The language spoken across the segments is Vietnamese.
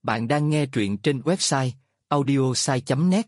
Bạn đang nghe truyện trên website audiosai.net.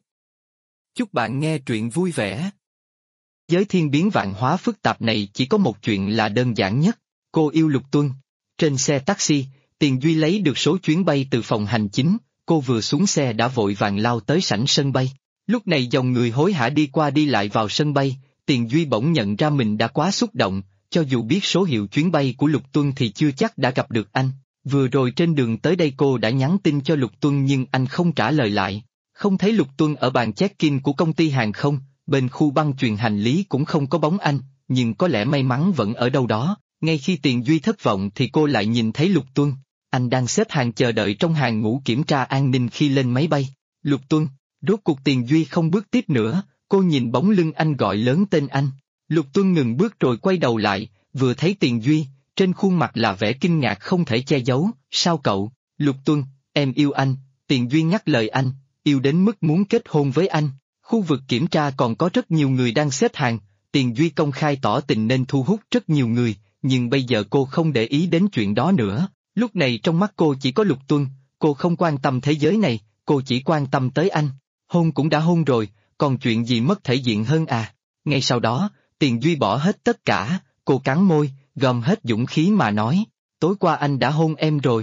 Chúc bạn nghe truyện vui vẻ. Giới thiên biến vạn hóa phức tạp này chỉ có một chuyện là đơn giản nhất. Cô yêu Lục Tuân. Trên xe taxi, Tiền Duy lấy được số chuyến bay từ phòng hành chính, cô vừa xuống xe đã vội vàng lao tới sảnh sân bay. Lúc này dòng người hối hả đi qua đi lại vào sân bay, Tiền Duy bỗng nhận ra mình đã quá xúc động, cho dù biết số hiệu chuyến bay của Lục Tuân thì chưa chắc đã gặp được anh. Vừa rồi trên đường tới đây cô đã nhắn tin cho Lục Tuân nhưng anh không trả lời lại. Không thấy Lục Tuân ở bàn check-in của công ty hàng không, bên khu băng chuyền hành lý cũng không có bóng anh, nhưng có lẽ may mắn vẫn ở đâu đó. Ngay khi Tiền Duy thất vọng thì cô lại nhìn thấy Lục Tuân. Anh đang xếp hàng chờ đợi trong hàng ngũ kiểm tra an ninh khi lên máy bay. Lục Tuân, rốt cuộc Tiền Duy không bước tiếp nữa, cô nhìn bóng lưng anh gọi lớn tên anh. Lục Tuân ngừng bước rồi quay đầu lại, vừa thấy Tiền Duy, trên khuôn mặt là vẻ kinh ngạc không thể che giấu. Sao cậu? Lục Tuân, em yêu anh. Tiền Duy ngắt lời anh, yêu đến mức muốn kết hôn với anh. Khu vực kiểm tra còn có rất nhiều người đang xếp hàng, Tiền Duy công khai tỏ tình nên thu hút rất nhiều người, nhưng bây giờ cô không để ý đến chuyện đó nữa. Lúc này trong mắt cô chỉ có Lục Tuân, cô không quan tâm thế giới này, cô chỉ quan tâm tới anh. Hôn cũng đã hôn rồi, còn chuyện gì mất thể diện hơn à? Ngay sau đó, Tiền Duy bỏ hết tất cả, cô cắn môi, gom hết dũng khí mà nói, tối qua anh đã hôn em rồi.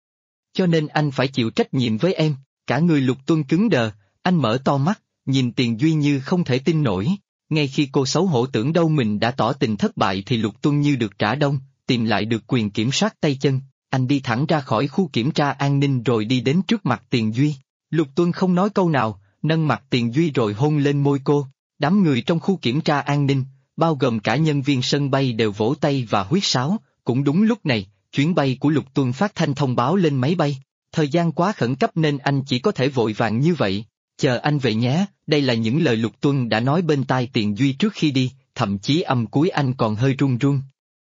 Cho nên anh phải chịu trách nhiệm với em. Cả người Lục Tuân cứng đờ, anh mở to mắt, nhìn Tiền Duy như không thể tin nổi. Ngay khi cô xấu hổ tưởng đâu mình đã tỏ tình thất bại thì Lục Tuân như được trả đông, tìm lại được quyền kiểm soát tay chân. Anh đi thẳng ra khỏi khu kiểm tra an ninh rồi đi đến trước mặt Tiền Duy. Lục Tuân không nói câu nào, nâng mặt Tiền Duy rồi hôn lên môi cô. Đám người trong khu kiểm tra an ninh, bao gồm cả nhân viên sân bay đều vỗ tay và huýt sáo. Cũng đúng lúc này, chuyến bay của Lục Tuân phát thanh thông báo lên máy bay. Thời gian quá khẩn cấp nên anh chỉ có thể vội vàng như vậy. Chờ anh về nhé, đây là những lời Lục Tuân đã nói bên tai Tiền Duy trước khi đi, thậm chí âm cuối anh còn hơi run run.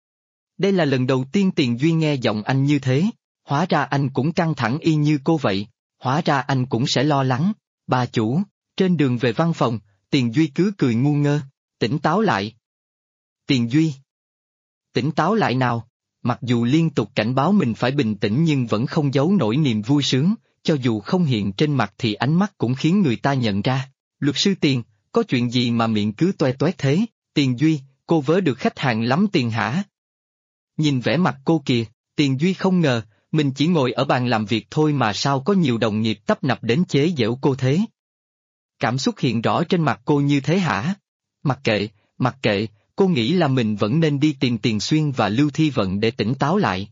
Đây là lần đầu tiên Tiền Duy nghe giọng anh như thế, hóa ra anh cũng căng thẳng y như cô vậy, hóa ra anh cũng sẽ lo lắng. Bà chủ, trên đường về văn phòng, Tiền Duy cứ cười ngu ngơ, tỉnh táo lại. Tiền Duy, tỉnh táo lại nào. Mặc dù liên tục cảnh báo mình phải bình tĩnh nhưng vẫn không giấu nổi niềm vui sướng, cho dù không hiện trên mặt thì ánh mắt cũng khiến người ta nhận ra. Luật sư Tiền, có chuyện gì mà miệng cứ toe toét thế? Tiền Duy, cô vớ được khách hàng lắm tiền hả? Nhìn vẻ mặt cô kìa, Tiền Duy không ngờ, mình chỉ ngồi ở bàn làm việc thôi mà sao có nhiều đồng nghiệp tấp nập đến chế giễu cô thế? Cảm xúc hiện rõ trên mặt cô như thế hả? Mặc kệ, cô nghĩ là mình vẫn nên đi tìm Tiền Xuyên và Lưu Thi Vận để tỉnh táo lại.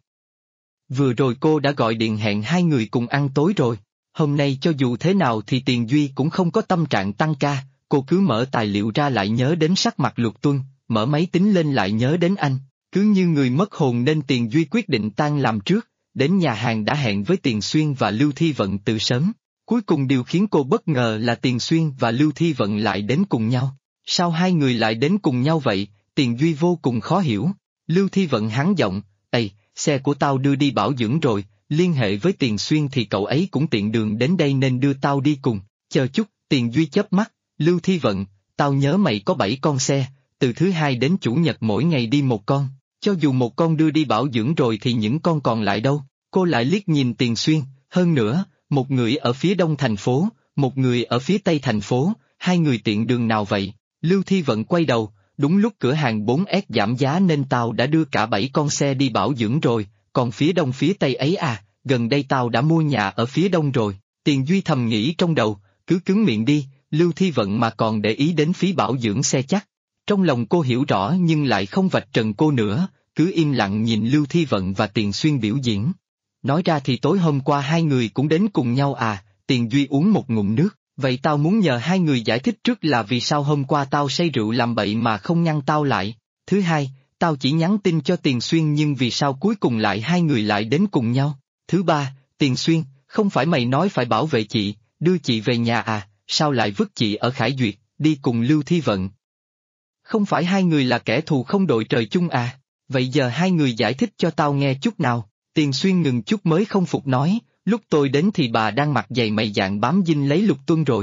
Vừa rồi cô đã gọi điện hẹn hai người cùng ăn tối rồi, hôm nay cho dù thế nào thì Tiền Duy cũng không có tâm trạng tăng ca, cô cứ mở tài liệu ra lại nhớ đến sắc mặt Lục Tuân, mở máy tính lên lại nhớ đến anh, cứ như người mất hồn nên Tiền Duy quyết định tan làm trước, đến nhà hàng đã hẹn với Tiền Xuyên và Lưu Thi Vận từ sớm. Cuối cùng điều khiến cô bất ngờ là Tiền Xuyên và Lưu Thi Vận lại đến cùng nhau. Sao hai người lại đến cùng nhau vậy? Tiền Duy vô cùng khó hiểu. Lưu Thi Vận hắn giọng, "Ây, xe của tao đưa đi bảo dưỡng rồi, liên hệ với Tiền Xuyên thì cậu ấy cũng tiện đường đến đây nên đưa tao đi cùng." Chờ chút, Tiền Duy chớp mắt, "Lưu Thi Vận, tao nhớ mày có 7 con xe, từ thứ hai đến chủ nhật mỗi ngày đi một con, cho dù một con đưa đi bảo dưỡng rồi thì những con còn lại đâu?" Cô lại liếc nhìn Tiền Xuyên, hơn nữa, một người ở phía đông thành phố, một người ở phía tây thành phố, hai người tiện đường nào vậy? Lưu Thi Vận quay đầu, đúng lúc cửa hàng 4S giảm giá nên tao đã đưa cả 7 con xe đi bảo dưỡng rồi, còn phía đông phía tây ấy à, gần đây tao đã mua nhà ở phía đông rồi. Tiền Duy thầm nghĩ trong đầu, cứ cứng miệng đi, Lưu Thi Vận mà còn để ý đến phí bảo dưỡng xe chắc. Trong lòng cô hiểu rõ nhưng lại không vạch trần cô nữa, cứ im lặng nhìn Lưu Thi Vận và Tiền Xuyên biểu diễn. Nói ra thì tối hôm qua hai người cũng đến cùng nhau à? Tiền Duy uống một ngụm nước. Vậy tao muốn nhờ hai người giải thích trước là vì sao hôm qua tao say rượu làm bậy mà không ngăn tao lại. Thứ hai, tao chỉ nhắn tin cho Tiền Xuyên nhưng vì sao cuối cùng lại hai người lại đến cùng nhau. Thứ ba, Tiền Xuyên, không phải mày nói phải bảo vệ chị, đưa chị về nhà à, sao lại vứt chị ở Khải Duyệt, đi cùng Lưu Thi Vận? Không phải hai người là kẻ thù không đội trời chung à? Vậy giờ hai người giải thích cho tao nghe chút nào. Tiền Xuyên ngừng chút mới không phục nói. Lúc tôi đến thì bà đang mặc giày mày dạng bám dinh lấy Lục Tuân rồi.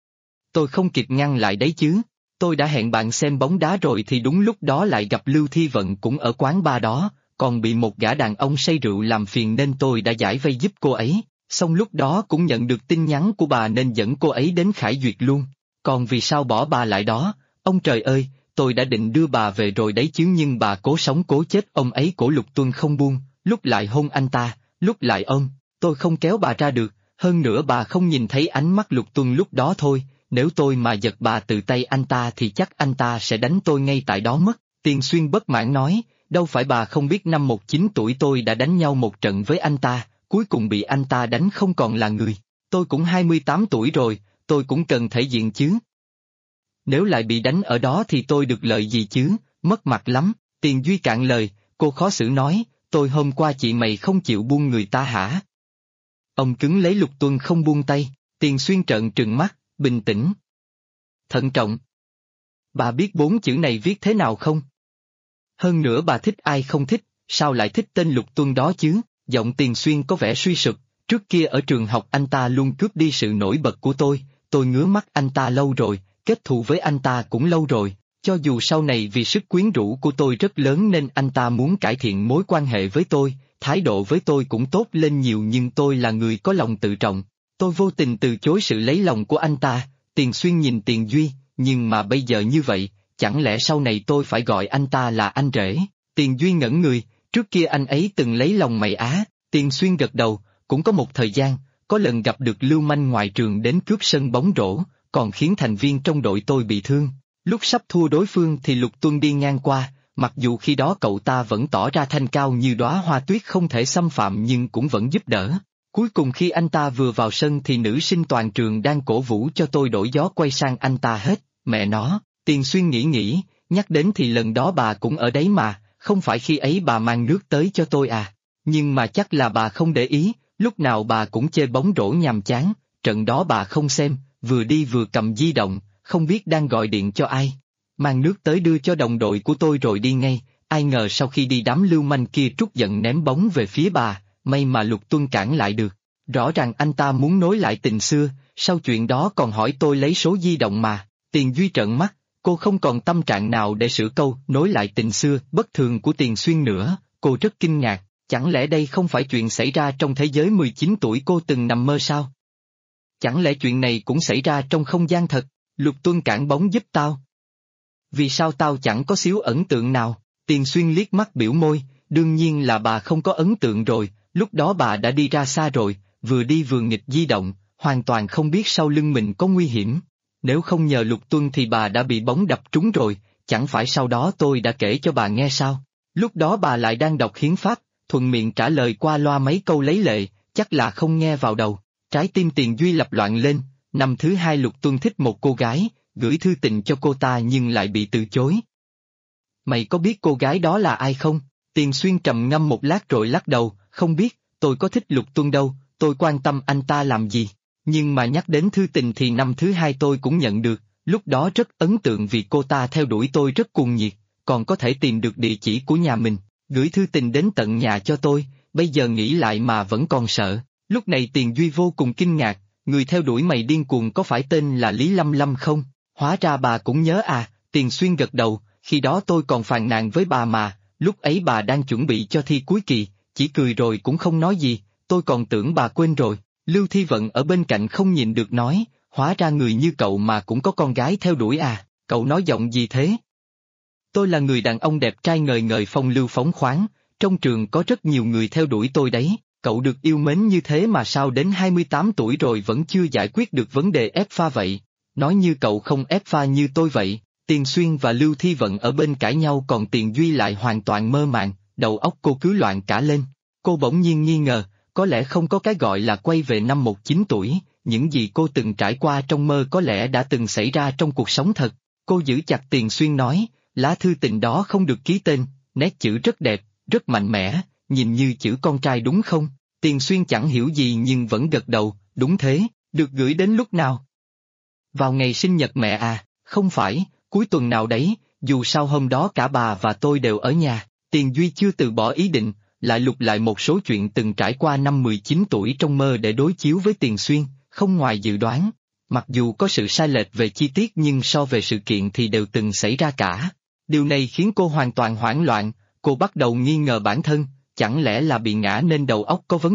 Tôi không kịp ngăn lại đấy chứ, tôi đã hẹn bạn xem bóng đá rồi thì đúng lúc đó lại gặp Lưu Thi Vận cũng ở quán bar đó, còn bị một gã đàn ông say rượu làm phiền nên tôi đã giải vây giúp cô ấy. Xong lúc đó cũng nhận được tin nhắn của bà nên dẫn cô ấy đến Khải Duyệt luôn. Còn vì sao bỏ bà lại đó? Ông trời ơi, tôi đã định đưa bà về rồi đấy chứ nhưng bà cố sống cố chết ông ấy cổ Lục Tuân không buông, lúc lại hôn anh ta, lúc lại ôm, tôi không kéo bà ra được, hơn nữa bà không nhìn thấy ánh mắt Lục Tuân lúc đó thôi, nếu tôi mà giật bà từ tay anh ta thì chắc anh ta sẽ đánh tôi ngay tại đó mất. Tiền Xuyên bất mãn nói, đâu phải bà không biết năm 19 tuổi tôi đã đánh nhau một trận với anh ta, cuối cùng bị anh ta đánh không còn là người. Tôi cũng 28 tuổi rồi, tôi cũng cần thể diện chứ. Nếu lại bị đánh ở đó thì tôi được lợi gì chứ, mất mặt lắm. Tiền Duy cạn lời, cô khó xử nói, tôi hôm qua chị mày không chịu buông người ta hả? Ông cứng lấy Lục Tuân không buông tay, Tiền Xuyên trợn trừng mắt, bình tĩnh. Thận trọng. Bà biết 4 chữ này viết thế nào không? Hơn nữa bà thích ai không thích, sao lại thích tên Lục Tuân đó chứ? Giọng Tiền Xuyên có vẻ suy sụp, trước kia ở trường học anh ta luôn cướp đi sự nổi bật của tôi ngứa mắt anh ta lâu rồi, kết thù với anh ta cũng lâu rồi, cho dù sau này vì sức quyến rũ của tôi rất lớn nên anh ta muốn cải thiện mối quan hệ với tôi, thái độ với tôi cũng tốt lên nhiều nhưng tôi là người có lòng tự trọng, tôi vô tình từ chối sự lấy lòng của anh ta. Tiền Xuyên nhìn Tiền Duy, nhưng mà bây giờ như vậy, chẳng lẽ sau này tôi phải gọi anh ta là anh rể? Tiền Duy ngẩn người, trước kia anh ấy từng lấy lòng mày á. Tiền Xuyên gật đầu, cũng có một thời gian, có lần gặp được lưu manh ngoài trường đến cướp sân bóng rổ, còn khiến thành viên trong đội tôi bị thương. Lúc sắp thua đối phương thì Lục Tuân đi ngang qua, mặc dù khi đó cậu ta vẫn tỏ ra thanh cao như đóa hoa tuyết không thể xâm phạm nhưng cũng vẫn giúp đỡ. Cuối cùng khi anh ta vừa vào sân thì nữ sinh toàn trường đang cổ vũ cho tôi đổi gió quay sang anh ta hết, mẹ nó. Tiền Xuyên nghĩ, nhắc đến thì lần đó bà cũng ở đấy mà, không phải khi ấy bà mang nước tới cho tôi à, nhưng mà chắc là bà không để ý, lúc nào bà cũng chơi bóng rổ nhàm chán, trận đó bà không xem, vừa đi vừa cầm di động, không biết đang gọi điện cho ai. Mang nước tới đưa cho đồng đội của tôi rồi đi ngay, ai ngờ sau khi đi đám lưu manh kia trút giận ném bóng về phía bà, may mà Lục Tuân cản lại được. Rõ ràng anh ta muốn nối lại tình xưa, sau chuyện đó còn hỏi tôi lấy số di động mà. Tiền Duy trợn mắt, cô không còn tâm trạng nào để sửa câu nối lại tình xưa bất thường của Tiền Xuyên nữa, cô rất kinh ngạc, chẳng lẽ đây không phải chuyện xảy ra trong thế giới 19 tuổi cô từng nằm mơ sao? Chẳng lẽ chuyện này cũng xảy ra trong không gian thật? Lục Tuân cản bóng giúp tao. Vì sao tao chẳng có xíu ấn tượng nào? Tiền Xuyên liếc mắt biểu môi, đương nhiên là bà không có ấn tượng rồi, lúc đó bà đã đi ra xa rồi, vừa đi vừa nghịch di động, hoàn toàn không biết sau lưng mình có nguy hiểm. Nếu không nhờ Lục Tuân thì bà đã bị bóng đập trúng rồi, chẳng phải sau đó tôi đã kể cho bà nghe sao? Lúc đó bà lại đang đọc hiến pháp, thuận miệng trả lời qua loa mấy câu lấy lệ, chắc là không nghe vào đầu. Trái tim Tiền Duy lập loạn lên, năm thứ hai Lục Tuân thích một cô gái, gửi thư tình cho cô ta nhưng lại bị từ chối. Mày có biết cô gái đó là ai không? Tiền Xuyên trầm ngâm một lát rồi lắc đầu, không biết, tôi có thích Lục Tuân đâu, tôi quan tâm anh ta làm gì. Nhưng mà nhắc đến thư tình thì năm thứ hai tôi cũng nhận được, lúc đó rất ấn tượng vì cô ta theo đuổi tôi rất cuồng nhiệt, còn có thể tìm được địa chỉ của nhà mình, gửi thư tình đến tận nhà cho tôi, bây giờ nghĩ lại mà vẫn còn sợ. Lúc này Tiền Duy vô cùng kinh ngạc, người theo đuổi mày điên cuồng có phải tên là Lý Lâm Lâm không? Hóa ra bà cũng nhớ à. Tiền Xuyên gật đầu, khi đó tôi còn phàn nàn với bà mà, lúc ấy bà đang chuẩn bị cho thi cuối kỳ, chỉ cười rồi cũng không nói gì, tôi còn tưởng bà quên rồi. Lưu Thi Vận ở bên cạnh không nhìn được nói, hóa ra người như cậu mà cũng có con gái theo đuổi à, cậu nói giọng gì thế? Tôi là người đàn ông đẹp trai ngời ngời phong lưu phóng khoáng, trong trường có rất nhiều người theo đuổi tôi đấy, cậu được yêu mến như thế mà sao đến 28 tuổi rồi vẫn chưa giải quyết được vấn đề ép pha vậy? Nói như cậu không ép pha như tôi vậy. Tiền Xuyên và Lưu Thi Vận ở bên cãi nhau còn Tiền Duy lại hoàn toàn mơ màng, đầu óc cô cứ loạn cả lên. Cô bỗng nhiên nghi ngờ, có lẽ không có cái gọi là quay về năm 19 tuổi, những gì cô từng trải qua trong mơ có lẽ đã từng xảy ra trong cuộc sống thật. Cô giữ chặt Tiền Xuyên nói, lá thư tình đó không được ký tên, nét chữ rất đẹp, rất mạnh mẽ, nhìn như chữ con trai đúng không? Tiền Xuyên chẳng hiểu gì nhưng vẫn gật đầu, đúng thế, được gửi đến lúc nào? Vào ngày sinh nhật mẹ à, không phải, cuối tuần nào đấy, dù sao hôm đó cả bà và tôi đều ở nhà. Tiền Duy chưa từ bỏ ý định, lại lục lại một số chuyện từng trải qua năm 19 tuổi trong mơ để đối chiếu với Tiền Xuyên, không ngoài dự đoán. Mặc dù có sự sai lệch về chi tiết nhưng so về sự kiện thì đều từng xảy ra cả. Điều này khiến cô hoàn toàn hoảng loạn, cô bắt đầu nghi ngờ bản thân, chẳng lẽ là bị ngã nên đầu óc có vấn đề,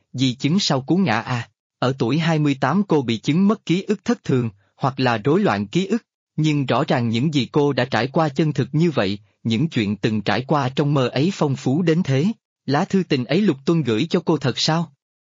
di chứng sau cú ngã à. Ở tuổi 28 cô bị chứng mất ký ức thất thường, hoặc là rối loạn ký ức, nhưng rõ ràng những gì cô đã trải qua chân thực như vậy, những chuyện từng trải qua trong mơ ấy phong phú đến thế. Lá thư tình ấy Lục Tuân gửi cho cô thật sao?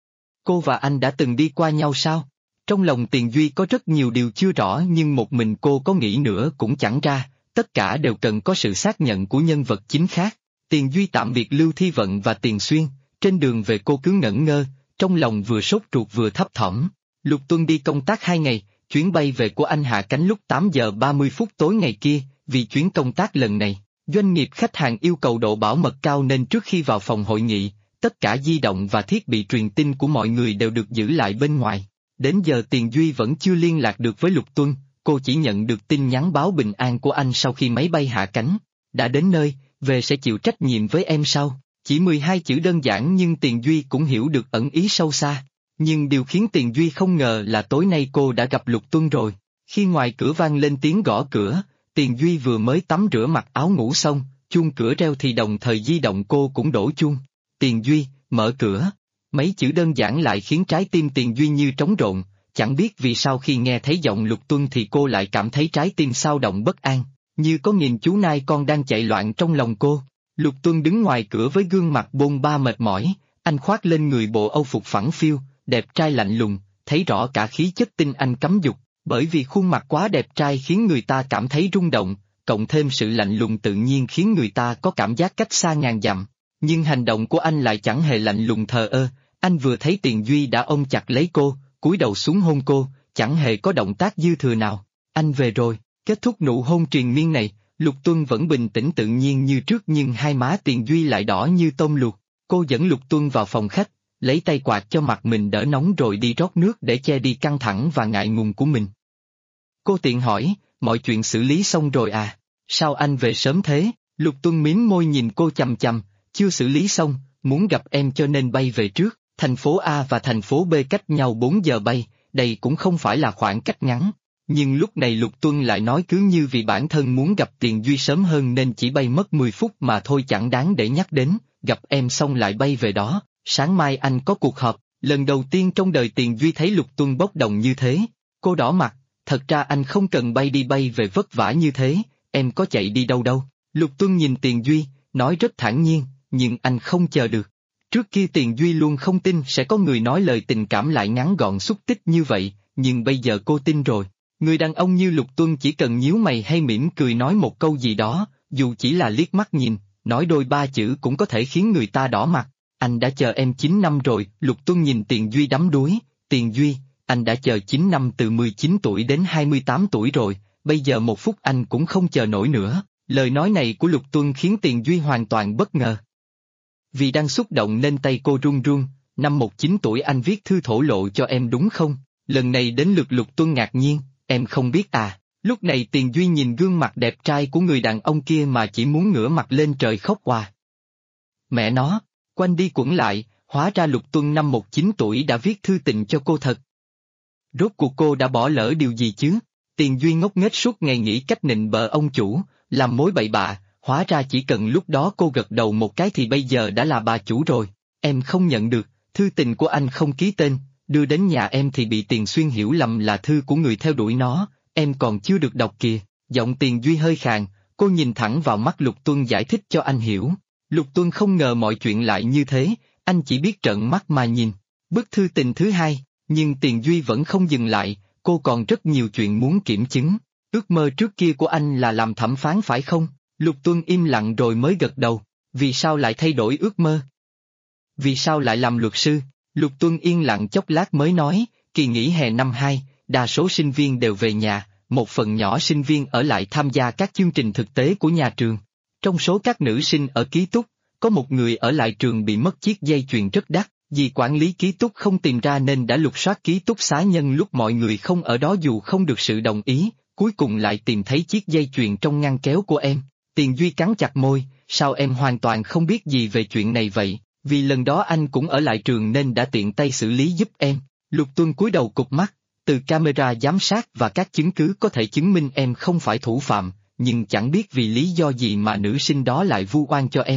Cô và anh đã từng đi qua nhau sao? Trong lòng Tiền Duy có rất nhiều điều chưa rõ nhưng một mình cô có nghĩ nữa cũng chẳng ra, tất cả đều cần có sự xác nhận của nhân vật chính khác. Tiền Duy tạm biệt Lưu Thi Vận và Tiền Xuyên, trên đường về cô cứ ngẩn ngơ, trong lòng vừa sốt ruột vừa thấp thỏm. Lục Tuân đi công tác 2 ngày, chuyến bay về của anh hạ cánh lúc 8 giờ 30 phút tối ngày kia, vì chuyến công tác lần này, doanh nghiệp khách hàng yêu cầu độ bảo mật cao nên trước khi vào phòng hội nghị, tất cả di động và thiết bị truyền tin của mọi người đều được giữ lại bên ngoài. Đến giờ Tiền Duy vẫn chưa liên lạc được với Lục Tuân, cô chỉ nhận được tin nhắn báo bình an của anh sau khi máy bay hạ cánh. Đã đến nơi, về sẽ chịu trách nhiệm với em sau. Chỉ 12 chữ đơn giản nhưng Tiền Duy cũng hiểu được ẩn ý sâu xa. Nhưng điều khiến Tiền Duy không ngờ là tối nay cô đã gặp Lục Tuân rồi. Khi ngoài cửa vang lên tiếng gõ cửa, Tiền Duy vừa mới tắm rửa mặc áo ngủ xong, chuông cửa reo thì đồng thời di động cô cũng đổ chuông. Tiền Duy, mở cửa. Mấy chữ đơn giản lại khiến trái tim Tiền Duy như trống rộn, chẳng biết vì sao khi nghe thấy giọng Lục Tuân thì cô lại cảm thấy trái tim xao động bất an, như có nghìn chú nai con đang chạy loạn trong lòng cô. Lục Tuân đứng ngoài cửa với gương mặt bôn ba mệt mỏi, anh khoác lên người bộ âu phục phẳng phiu, đẹp trai lạnh lùng, thấy rõ cả khí chất tinh anh cấm dục, bởi vì khuôn mặt quá đẹp trai khiến người ta cảm thấy rung động, cộng thêm sự lạnh lùng tự nhiên khiến người ta có cảm giác cách xa ngàn dặm. Nhưng hành động của anh lại chẳng hề lạnh lùng thờ ơ, anh vừa thấy Tiền Duy đã ôm chặt lấy cô, cúi đầu xuống hôn cô, chẳng hề có động tác dư thừa nào. Anh về rồi, kết thúc nụ hôn triền miên này, Lục Tuân vẫn bình tĩnh tự nhiên như trước nhưng hai má Tiền Duy lại đỏ như tôm luộc. Cô dẫn Lục Tuân vào phòng khách, lấy tay quạt cho mặt mình đỡ nóng rồi đi rót nước để che đi căng thẳng và ngại ngùng của mình. Cô tiện hỏi, mọi chuyện xử lý xong rồi à? Sao anh về sớm thế? Lục Tuân mím môi nhìn cô chằm chằm, chưa xử lý xong, muốn gặp em cho nên bay về trước. Thành phố A và thành phố B cách nhau 4 giờ bay, đây cũng không phải là khoảng cách ngắn. Nhưng lúc này Lục Tuân lại nói cứ như vì bản thân muốn gặp Tiền Duy sớm hơn nên chỉ bay mất 10 phút mà thôi chẳng đáng để nhắc đến, gặp em xong lại bay về đó, sáng mai anh có cuộc họp. Lần đầu tiên trong đời Tiền Duy thấy Lục Tuân bốc đồng như thế, cô đỏ mặt, thật ra anh không cần bay đi bay về vất vả như thế, em có chạy đi đâu đâu. Lục Tuân nhìn Tiền Duy, nói rất thản nhiên, nhưng anh không chờ được. Trước kia Tiền Duy luôn không tin sẽ có người nói lời tình cảm lại ngắn gọn xúc tích như vậy, nhưng bây giờ cô tin rồi. Người đàn ông như Lục Tuân chỉ cần nhíu mày hay mỉm cười nói một câu gì đó, dù chỉ là liếc mắt nhìn, nói đôi ba chữ cũng có thể khiến người ta đỏ mặt. Anh đã chờ em 9 năm rồi, Lục Tuân nhìn Tiền Duy đắm đuối. Tiền Duy, anh đã chờ 9 năm từ 19 tuổi đến 28 tuổi rồi, bây giờ một phút anh cũng không chờ nổi nữa. Lời nói này của Lục Tuân khiến Tiền Duy hoàn toàn bất ngờ. Vì đang xúc động nên tay cô run run, năm 19 tuổi anh viết thư thổ lộ cho em đúng không? Lần này đến lượt Lục Tuân ngạc nhiên, em không biết à? Lúc này Tiền Duy nhìn gương mặt đẹp trai của người đàn ông kia mà chỉ muốn ngửa mặt lên trời khóc hòa. Mẹ nó, quanh đi quẩn lại, hóa ra Lục Tuân năm 19 tuổi đã viết thư tình cho cô thật. Rốt cuộc cô đã bỏ lỡ điều gì chứ? Tiền Duy ngốc nghếch suốt ngày nghĩ cách nịnh bợ ông chủ, làm mối bậy bạ, hóa ra chỉ cần lúc đó cô gật đầu một cái thì bây giờ đã là bà chủ rồi. Em không nhận được, thư tình của anh không ký tên, đưa đến nhà em thì bị Tiền Xuyên hiểu lầm là thư của người theo đuổi nó, em còn chưa được đọc kìa. Giọng Tiền Duy hơi khàn, cô nhìn thẳng vào mắt Lục Tuân giải thích cho anh hiểu. Lục Tuân không ngờ mọi chuyện lại như thế, anh chỉ biết trợn mắt mà nhìn. Bức thư tình thứ hai, nhưng Tiền Duy vẫn không dừng lại, cô còn rất nhiều chuyện muốn kiểm chứng. Ước mơ trước kia của anh là làm thẩm phán phải không? Lục Tuân im lặng rồi mới gật đầu. Vì sao lại thay đổi ước mơ? Vì sao lại làm luật sư? Lục Tuân yên lặng chốc lát mới nói, kỳ nghỉ hè năm 2, đa số sinh viên đều về nhà, một phần nhỏ sinh viên ở lại tham gia các chương trình thực tế của nhà trường. Trong số các nữ sinh ở ký túc, có một người ở lại trường bị mất chiếc dây chuyền rất đắt, vì quản lý ký túc không tìm ra nên đã lục soát ký túc xá nhân lúc mọi người không ở đó dù không được sự đồng ý, cuối cùng lại tìm thấy chiếc dây chuyền trong ngăn kéo của em. Tiền Duy cắn chặt môi, sao em hoàn toàn không biết gì về chuyện này vậy? Vì lần đó anh cũng ở lại trường nên đã tiện tay xử lý giúp em. Lục Tuân cúi đầu cụp mắt, từ camera giám sát và các chứng cứ có thể chứng minh em không phải thủ phạm, nhưng chẳng biết vì lý do gì mà nữ sinh đó lại vu oan cho em.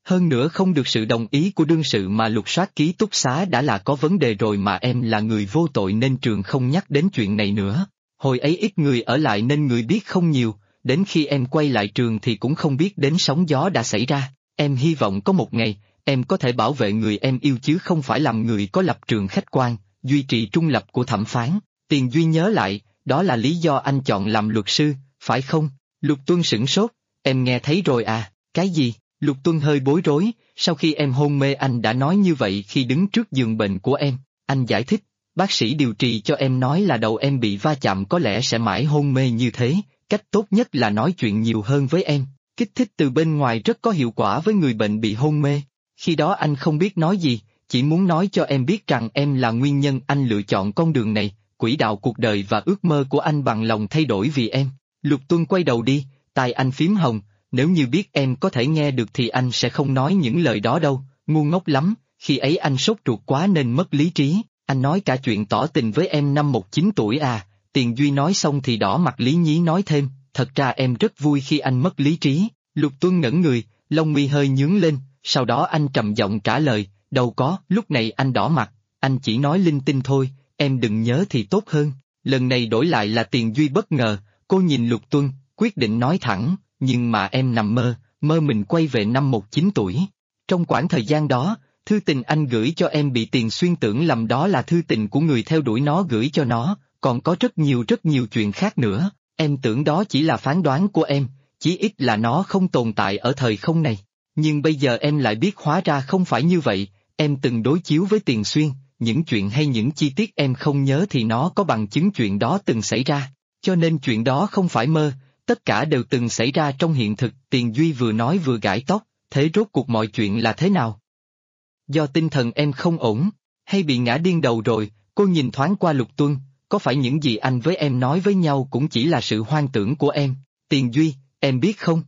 Hơn nữa không được sự đồng ý của đương sự mà lục soát ký túc xá đã là có vấn đề rồi mà em là người vô tội nên trường không nhắc đến chuyện này nữa. Hồi ấy ít người ở lại nên người biết không nhiều, đến khi em quay lại trường thì cũng không biết đến sóng gió đã xảy ra. Em hy vọng có một ngày, em có thể bảo vệ người em yêu chứ không phải làm người có lập trường khách quan, duy trì trung lập của thẩm phán. Tiền Duy nhớ lại, đó là lý do anh chọn làm luật sư, phải không? Lục Tuân sửng sốt, em nghe thấy rồi à, cái gì? Lục Tuân hơi bối rối, sau khi em hôn mê anh đã nói như vậy khi đứng trước giường bệnh của em. Anh giải thích, bác sĩ điều trị cho em nói là đầu em bị va chạm có lẽ sẽ mãi hôn mê như thế, cách tốt nhất là nói chuyện nhiều hơn với em. Kích thích từ bên ngoài rất có hiệu quả với người bệnh bị hôn mê. Khi đó anh không biết nói gì, chỉ muốn nói cho em biết rằng em là nguyên nhân anh lựa chọn con đường này, quỹ đạo cuộc đời và ước mơ của anh bằng lòng thay đổi vì em. Lục Tuân quay đầu đi, tai anh phím hồng, nếu như biết em có thể nghe được thì anh sẽ không nói những lời đó đâu, ngu ngốc lắm, khi ấy anh sốt ruột quá nên mất lý trí, anh nói cả chuyện tỏ tình với em năm 19 tuổi à. Tiền Duy nói xong thì đỏ mặt lý nhí nói thêm, thật ra em rất vui khi anh mất lý trí. Lục Tuân ngẩn người, lông mi hơi nhướng lên, sau đó anh trầm giọng trả lời, đâu có, lúc này anh đỏ mặt, anh chỉ nói linh tinh thôi, em đừng nhớ thì tốt hơn. Lần này đổi lại là Tiền Duy bất ngờ, cô nhìn Lục Tuân, quyết định nói thẳng, nhưng mà em nằm mơ, mơ mình quay về năm 19 tuổi. Trong quãng thời gian đó, thư tình anh gửi cho em bị Tiền Xuyên tưởng lầm đó là thư tình của người theo đuổi nó gửi cho nó, còn có rất nhiều chuyện khác nữa, em tưởng đó chỉ là phán đoán của em, chí ít là nó không tồn tại ở thời không này. Nhưng bây giờ em lại biết hóa ra không phải như vậy, em từng đối chiếu với Tiền Xuyên, những chuyện hay những chi tiết em không nhớ thì nó có bằng chứng chuyện đó từng xảy ra, cho nên chuyện đó không phải mơ, tất cả đều từng xảy ra trong hiện thực. Tiền Duy vừa nói vừa gãi tóc, thế rốt cuộc mọi chuyện là thế nào? Do tinh thần em không ổn, hay bị ngã điên đầu rồi? Cô nhìn thoáng qua Lục Tuân, có phải những gì anh với em nói với nhau cũng chỉ là sự hoang tưởng của em? Tiền Duy, em biết không?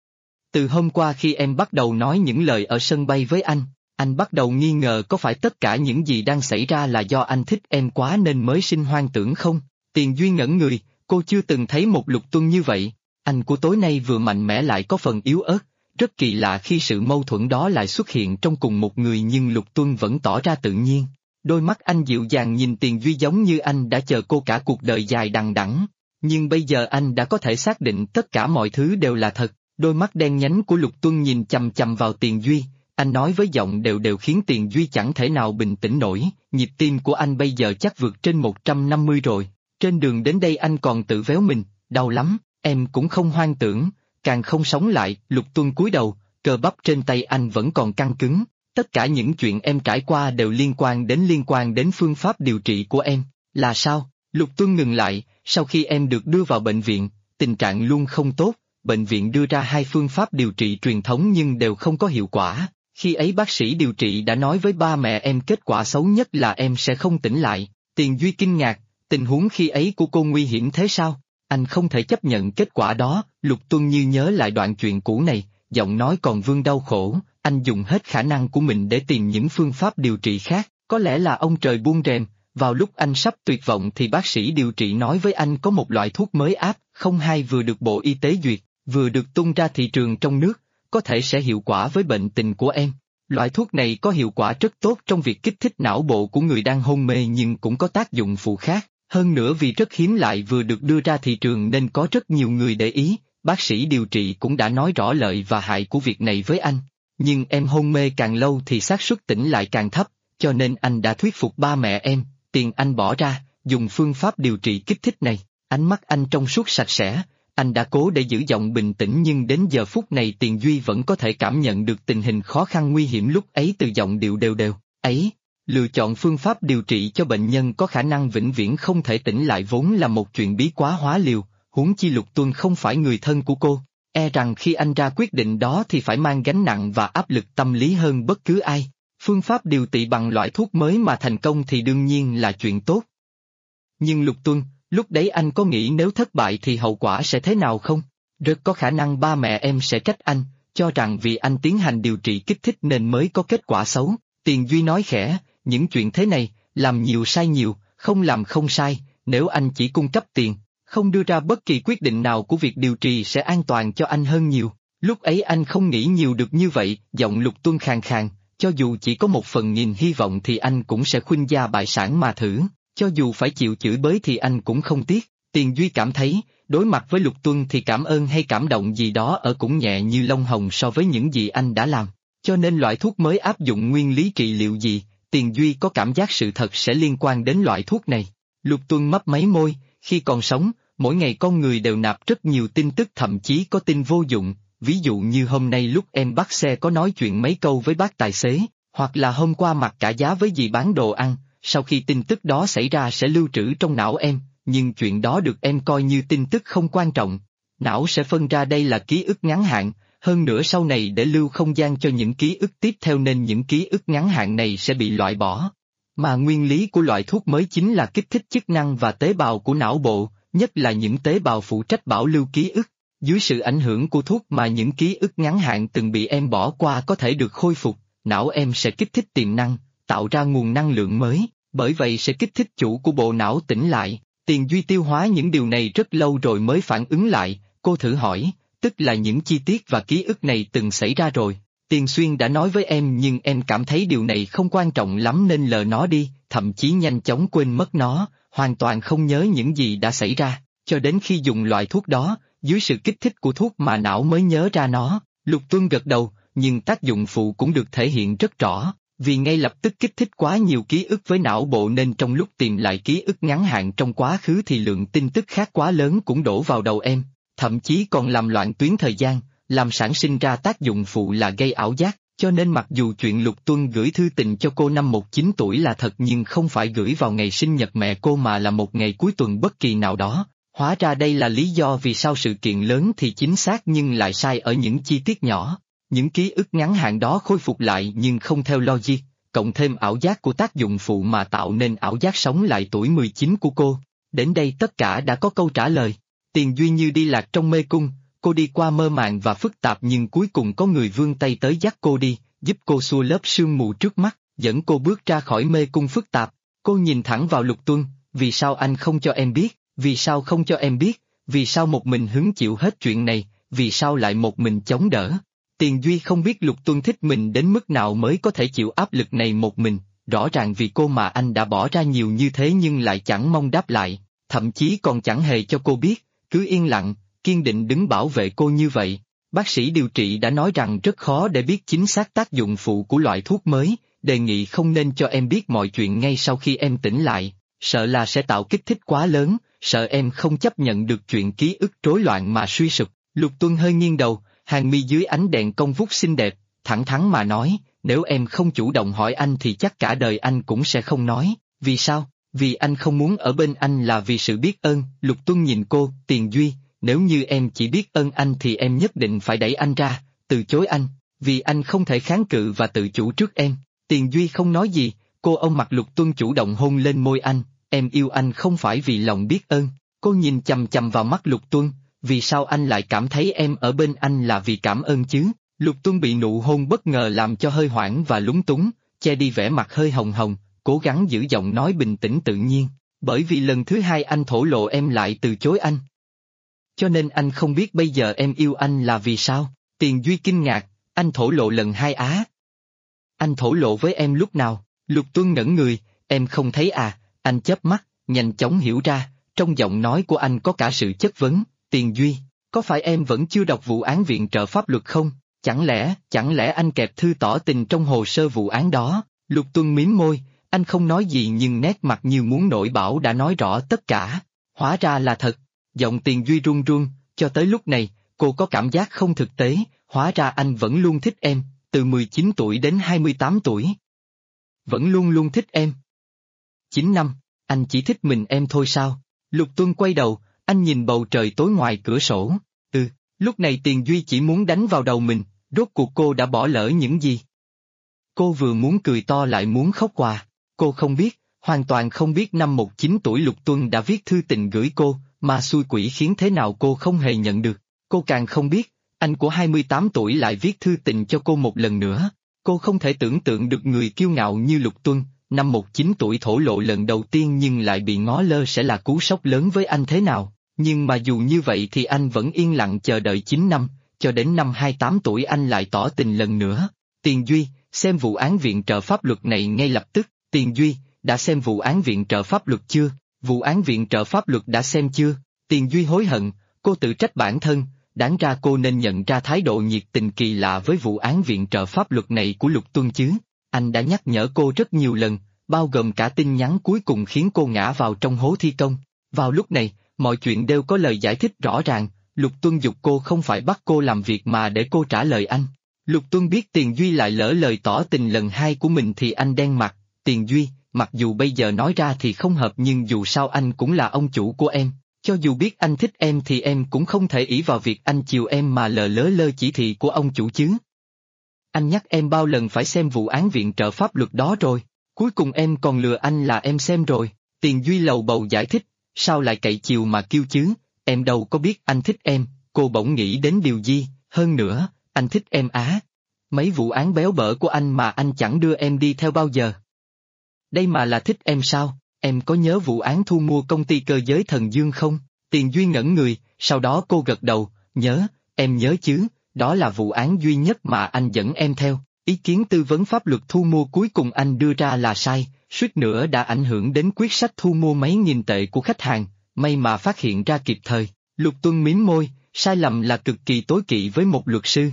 Từ hôm qua khi em bắt đầu nói những lời ở sân bay với anh bắt đầu nghi ngờ có phải tất cả những gì đang xảy ra là do anh thích em quá nên mới sinh hoang tưởng không? Tiền Duy ngẩn người, cô chưa từng thấy một Lục Tuân như vậy, anh của tối nay vừa mạnh mẽ lại có phần yếu ớt, rất kỳ lạ khi sự mâu thuẫn đó lại xuất hiện trong cùng một người nhưng Lục Tuân vẫn tỏ ra tự nhiên. Đôi mắt anh dịu dàng nhìn Tiền Duy giống như anh đã chờ cô cả cuộc đời dài đằng đẵng, nhưng bây giờ anh đã có thể xác định tất cả mọi thứ đều là thật. Đôi mắt đen nhánh của Lục Tuân nhìn chằm chằm vào Tiền Duy, anh nói với giọng đều đều khiến Tiền Duy chẳng thể nào bình tĩnh nổi, nhịp tim của anh bây giờ chắc vượt trên 150 rồi, trên đường đến đây anh còn tự véo mình, đau lắm, em cũng không hoang tưởng, càng không sống lại. Lục Tuân cúi đầu, cơ bắp trên tay anh vẫn còn căng cứng, tất cả những chuyện em trải qua đều liên quan đến phương pháp điều trị của em, là sao? Lục Tuân ngừng lại, sau khi em được đưa vào bệnh viện, tình trạng luôn không tốt. Bệnh viện đưa ra 2 phương pháp điều trị truyền thống nhưng đều không có hiệu quả. Khi ấy bác sĩ điều trị đã nói với ba mẹ em kết quả xấu nhất là em sẽ không tỉnh lại. Tiền Duy kinh ngạc, tình huống khi ấy của cô nguy hiểm thế sao? Anh không thể chấp nhận kết quả đó. Lục Tuân như nhớ lại đoạn chuyện cũ này, giọng nói còn vương đau khổ, anh dùng hết khả năng của mình để tìm những phương pháp điều trị khác, có lẽ là ông trời buông rèm. Vào lúc anh sắp tuyệt vọng thì bác sĩ điều trị nói với anh có một loại thuốc mới áp, không hay vừa được Bộ Y tế duyệt, vừa được tung ra thị trường trong nước, có thể sẽ hiệu quả với bệnh tình của em. Loại thuốc này có hiệu quả rất tốt trong việc kích thích não bộ của người đang hôn mê nhưng cũng có tác dụng phụ khác, hơn nữa vì rất hiếm lại vừa được đưa ra thị trường nên có rất nhiều người để ý. Bác sĩ điều trị cũng đã nói rõ lợi và hại của việc này với anh. Nhưng em hôn mê càng lâu thì xác suất tỉnh lại càng thấp, cho nên anh đã thuyết phục ba mẹ em, tiền anh bỏ ra, dùng phương pháp điều trị kích thích này. Ánh mắt anh trong suốt sạch sẽ. Anh đã cố để giữ giọng bình tĩnh nhưng đến giờ phút này Tiền Duy vẫn có thể cảm nhận được tình hình khó khăn nguy hiểm lúc ấy từ giọng điệu đều đều. Ấy, lựa chọn phương pháp điều trị cho bệnh nhân có khả năng vĩnh viễn không thể tỉnh lại vốn là một chuyện bí quá hóa liều, huống chi Lục Tuân không phải người thân của cô. E rằng khi anh ra quyết định đó thì phải mang gánh nặng và áp lực tâm lý hơn bất cứ ai. Phương pháp điều trị bằng loại thuốc mới mà thành công thì đương nhiên là chuyện tốt. Nhưng Lục Tuân, lúc đấy anh có nghĩ nếu thất bại thì hậu quả sẽ thế nào không? Rất có khả năng ba mẹ em sẽ trách anh, cho rằng vì anh tiến hành điều trị kích thích nên mới có kết quả xấu. Tiền Duy nói khẽ, những chuyện thế này, làm nhiều sai nhiều, không làm không sai, nếu anh chỉ cung cấp tiền, không đưa ra bất kỳ quyết định nào của việc điều trị sẽ an toàn cho anh hơn nhiều. Lúc ấy anh không nghĩ nhiều được như vậy, giọng Lục Tuân khàn khàn, cho dù chỉ có một phần nghìn hy vọng thì anh cũng sẽ khuynh gia bại sản mà thử, cho dù phải chịu chửi bới thì anh cũng không tiếc. Tiền Duy cảm thấy, đối mặt với Lục Tuân thì cảm ơn hay cảm động gì đó ở cũng nhẹ như lông hồng so với những gì anh đã làm. Cho nên loại thuốc mới áp dụng nguyên lý trị liệu gì, Tiền Duy có cảm giác sự thật sẽ liên quan đến loại thuốc này. Lục Tuân mấp máy môi, khi còn sống, mỗi ngày con người đều nạp rất nhiều tin tức, thậm chí có tin vô dụng, ví dụ như hôm nay lúc em bắt xe có nói chuyện mấy câu với bác tài xế, hoặc là hôm qua mặc cả giá với dì bán đồ ăn, sau khi tin tức đó xảy ra sẽ lưu trữ trong não em, nhưng chuyện đó được em coi như tin tức không quan trọng. Não sẽ phân ra đây là ký ức ngắn hạn, hơn nữa sau này để lưu không gian cho những ký ức tiếp theo nên những ký ức ngắn hạn này sẽ bị loại bỏ. Mà nguyên lý của loại thuốc mới chính là kích thích chức năng và tế bào của não bộ, nhất là những tế bào phụ trách bảo lưu ký ức. Dưới sự ảnh hưởng của thuốc mà những ký ức ngắn hạn từng bị em bỏ qua có thể được khôi phục, não em sẽ kích thích tiềm năng, tạo ra nguồn năng lượng mới, bởi vậy sẽ kích thích chủ của bộ não tỉnh lại. Tiền Duy tiêu hóa những điều này rất lâu rồi mới phản ứng lại, cô thử hỏi, tức là những chi tiết và ký ức này từng xảy ra rồi. Tiền Xuyên đã nói với em nhưng em cảm thấy điều này không quan trọng lắm nên lờ nó đi, thậm chí nhanh chóng quên mất nó, hoàn toàn không nhớ những gì đã xảy ra, cho đến khi dùng loại thuốc đó, dưới sự kích thích của thuốc mà não mới nhớ ra nó. Lục Tuân gật đầu, nhưng tác dụng phụ cũng được thể hiện rất rõ, vì ngay lập tức kích thích quá nhiều ký ức với não bộ nên trong lúc tìm lại ký ức ngắn hạn trong quá khứ thì lượng tin tức khác quá lớn cũng đổ vào đầu em, thậm chí còn làm loạn tuyến thời gian, làm sản sinh ra tác dụng phụ là gây ảo giác, cho nên mặc dù chuyện Lục Tuân gửi thư tình cho cô năm 19 tuổi là thật nhưng không phải gửi vào ngày sinh nhật mẹ cô mà là một ngày cuối tuần bất kỳ nào đó. Hóa ra đây là lý do vì sao sự kiện lớn thì chính xác nhưng lại sai ở những chi tiết nhỏ. Những ký ức ngắn hạn đó khôi phục lại nhưng không theo logic, cộng thêm ảo giác của tác dụng phụ mà tạo nên ảo giác sống lại tuổi 19 của cô. Đến đây tất cả đã có câu trả lời. Tiền Duy như đi lạc trong mê cung, cô đi qua mơ màng và phức tạp nhưng cuối cùng có người vươn tay tới dắt cô đi, giúp cô xua lớp sương mù trước mắt, dẫn cô bước ra khỏi mê cung phức tạp. Cô nhìn thẳng vào Lục Tuân, vì sao anh không cho em biết? Vì sao không cho em biết, vì sao một mình hứng chịu hết chuyện này, vì sao lại một mình chống đỡ. Tiền Duy không biết Lục Tuân thích mình đến mức nào mới có thể chịu áp lực này một mình, rõ ràng vì cô mà anh đã bỏ ra nhiều như thế nhưng lại chẳng mong đáp lại, thậm chí còn chẳng hề cho cô biết, cứ yên lặng, kiên định đứng bảo vệ cô như vậy. Bác sĩ điều trị đã nói rằng rất khó để biết chính xác tác dụng phụ của loại thuốc mới, đề nghị không nên cho em biết mọi chuyện ngay sau khi em tỉnh lại, sợ là sẽ tạo kích thích quá lớn. Sợ em không chấp nhận được chuyện ký ức rối loạn mà suy sụp. Lục Tuân hơi nghiêng đầu, hàng mi dưới ánh đèn cong vút xinh đẹp, thẳng thắn mà nói, nếu em không chủ động hỏi anh thì chắc cả đời anh cũng sẽ không nói. Vì sao? Vì anh không muốn ở bên anh là vì sự biết ơn. Lục Tuân nhìn cô, Tiền Duy, nếu như em chỉ biết ơn anh thì em nhất định phải đẩy anh ra, từ chối anh, vì anh không thể kháng cự và tự chủ trước em. Tiền Duy không nói gì, cô ôm mặt Lục Tuân chủ động hôn lên môi anh. Em yêu anh không phải vì lòng biết ơn. Cô nhìn chằm chằm vào mắt Lục Tuân, vì sao anh lại cảm thấy em ở bên anh là vì cảm ơn chứ? Lục Tuân bị nụ hôn bất ngờ làm cho hơi hoảng và lúng túng, che đi vẻ mặt hơi hồng hồng, cố gắng giữ giọng nói bình tĩnh tự nhiên, bởi vì lần thứ hai anh thổ lộ em lại từ chối anh. Cho nên anh không biết bây giờ em yêu anh là vì sao? Tiền Duy kinh ngạc, anh thổ lộ lần hai á? Anh thổ lộ với em lúc nào? Lục Tuân ngẩn người, em không thấy à? Anh chớp mắt, nhanh chóng hiểu ra, trong giọng nói của anh có cả sự chất vấn. Tiền Duy, có phải em vẫn chưa đọc vụ án viện trợ pháp luật không? Chẳng lẽ anh kẹp thư tỏ tình trong hồ sơ vụ án đó? Lục Tuân mím môi, anh không nói gì nhưng nét mặt như muốn nổi bão đã nói rõ tất cả. Hóa ra là thật. Giọng Tiền Duy run run, cho tới lúc này, cô có cảm giác không thực tế, hóa ra anh vẫn luôn thích em, từ 19 tuổi đến 28 tuổi. Vẫn luôn luôn thích em. 9 năm, anh chỉ thích mình em thôi sao? Lục Tuân quay đầu, anh nhìn bầu trời tối ngoài cửa sổ. Lúc này Tiền Duy chỉ muốn đánh vào đầu mình, rốt cuộc cô đã bỏ lỡ những gì? Cô vừa muốn cười to lại muốn khóc hòa. Cô không biết, hoàn toàn không biết năm 19 tuổi Lục Tuân đã viết thư tình gửi cô, mà xui quỷ khiến thế nào cô không hề nhận được. Cô càng không biết, anh của 28 tuổi lại viết thư tình cho cô một lần nữa. Cô không thể tưởng tượng được người kiêu ngạo như Lục Tuân, năm 19 tuổi thổ lộ lần đầu tiên nhưng lại bị ngó lơ sẽ là cú sốc lớn với anh thế nào. Nhưng mà dù như vậy thì anh vẫn yên lặng chờ đợi 9 năm, cho đến năm 28 tuổi anh lại tỏ tình lần nữa. Tiền Duy, xem vụ án viện trợ pháp luật này ngay lập tức. Tiền Duy, đã xem vụ án viện trợ pháp luật chưa? Vụ án viện trợ pháp luật đã xem chưa? Tiền Duy hối hận, cô tự trách bản thân, đáng ra cô nên nhận ra thái độ nhiệt tình kỳ lạ với vụ án viện trợ pháp luật này của Lục Tuân chứ. Anh đã nhắc nhở cô rất nhiều lần, bao gồm cả tin nhắn cuối cùng khiến cô ngã vào trong hố thi công. Vào lúc này, mọi chuyện đều có lời giải thích rõ ràng, Lục Tuân giục cô không phải bắt cô làm việc mà để cô trả lời anh. Lục Tuân biết Tiền Duy lại lỡ lời tỏ tình lần hai của mình thì anh đen mặt. Tiền Duy, mặc dù bây giờ nói ra thì không hợp nhưng dù sao anh cũng là ông chủ của em, cho dù biết anh thích em thì em cũng không thể ỷ vào việc anh chiều em mà lờ lơ chỉ thị của ông chủ chứ. Anh nhắc em bao lần phải xem vụ án viện trợ pháp luật đó rồi, cuối cùng em còn lừa anh là em xem rồi. Tiền Duy lầu bầu giải thích, sao lại cậy chiều mà kêu chứ, em đâu có biết anh thích em. Cô bỗng nghĩ đến điều gì, hơn nữa, anh thích em á. Mấy vụ án béo bở của anh mà anh chẳng đưa em đi theo bao giờ. Đây mà là thích em sao? Em có nhớ vụ án thu mua công ty cơ giới Thần Dương không? Tiền Duy ngẩn người, sau đó cô gật đầu, nhớ, em nhớ chứ, đó là vụ án duy nhất mà anh dẫn em theo. Ý kiến tư vấn pháp luật thu mua cuối cùng anh đưa ra là sai, suýt nữa đã ảnh hưởng đến quyết sách thu mua mấy nghìn tệ của khách hàng, may mà phát hiện ra kịp thời. Lục Tuân mím môi, sai lầm là cực kỳ tối kỵ với một luật sư.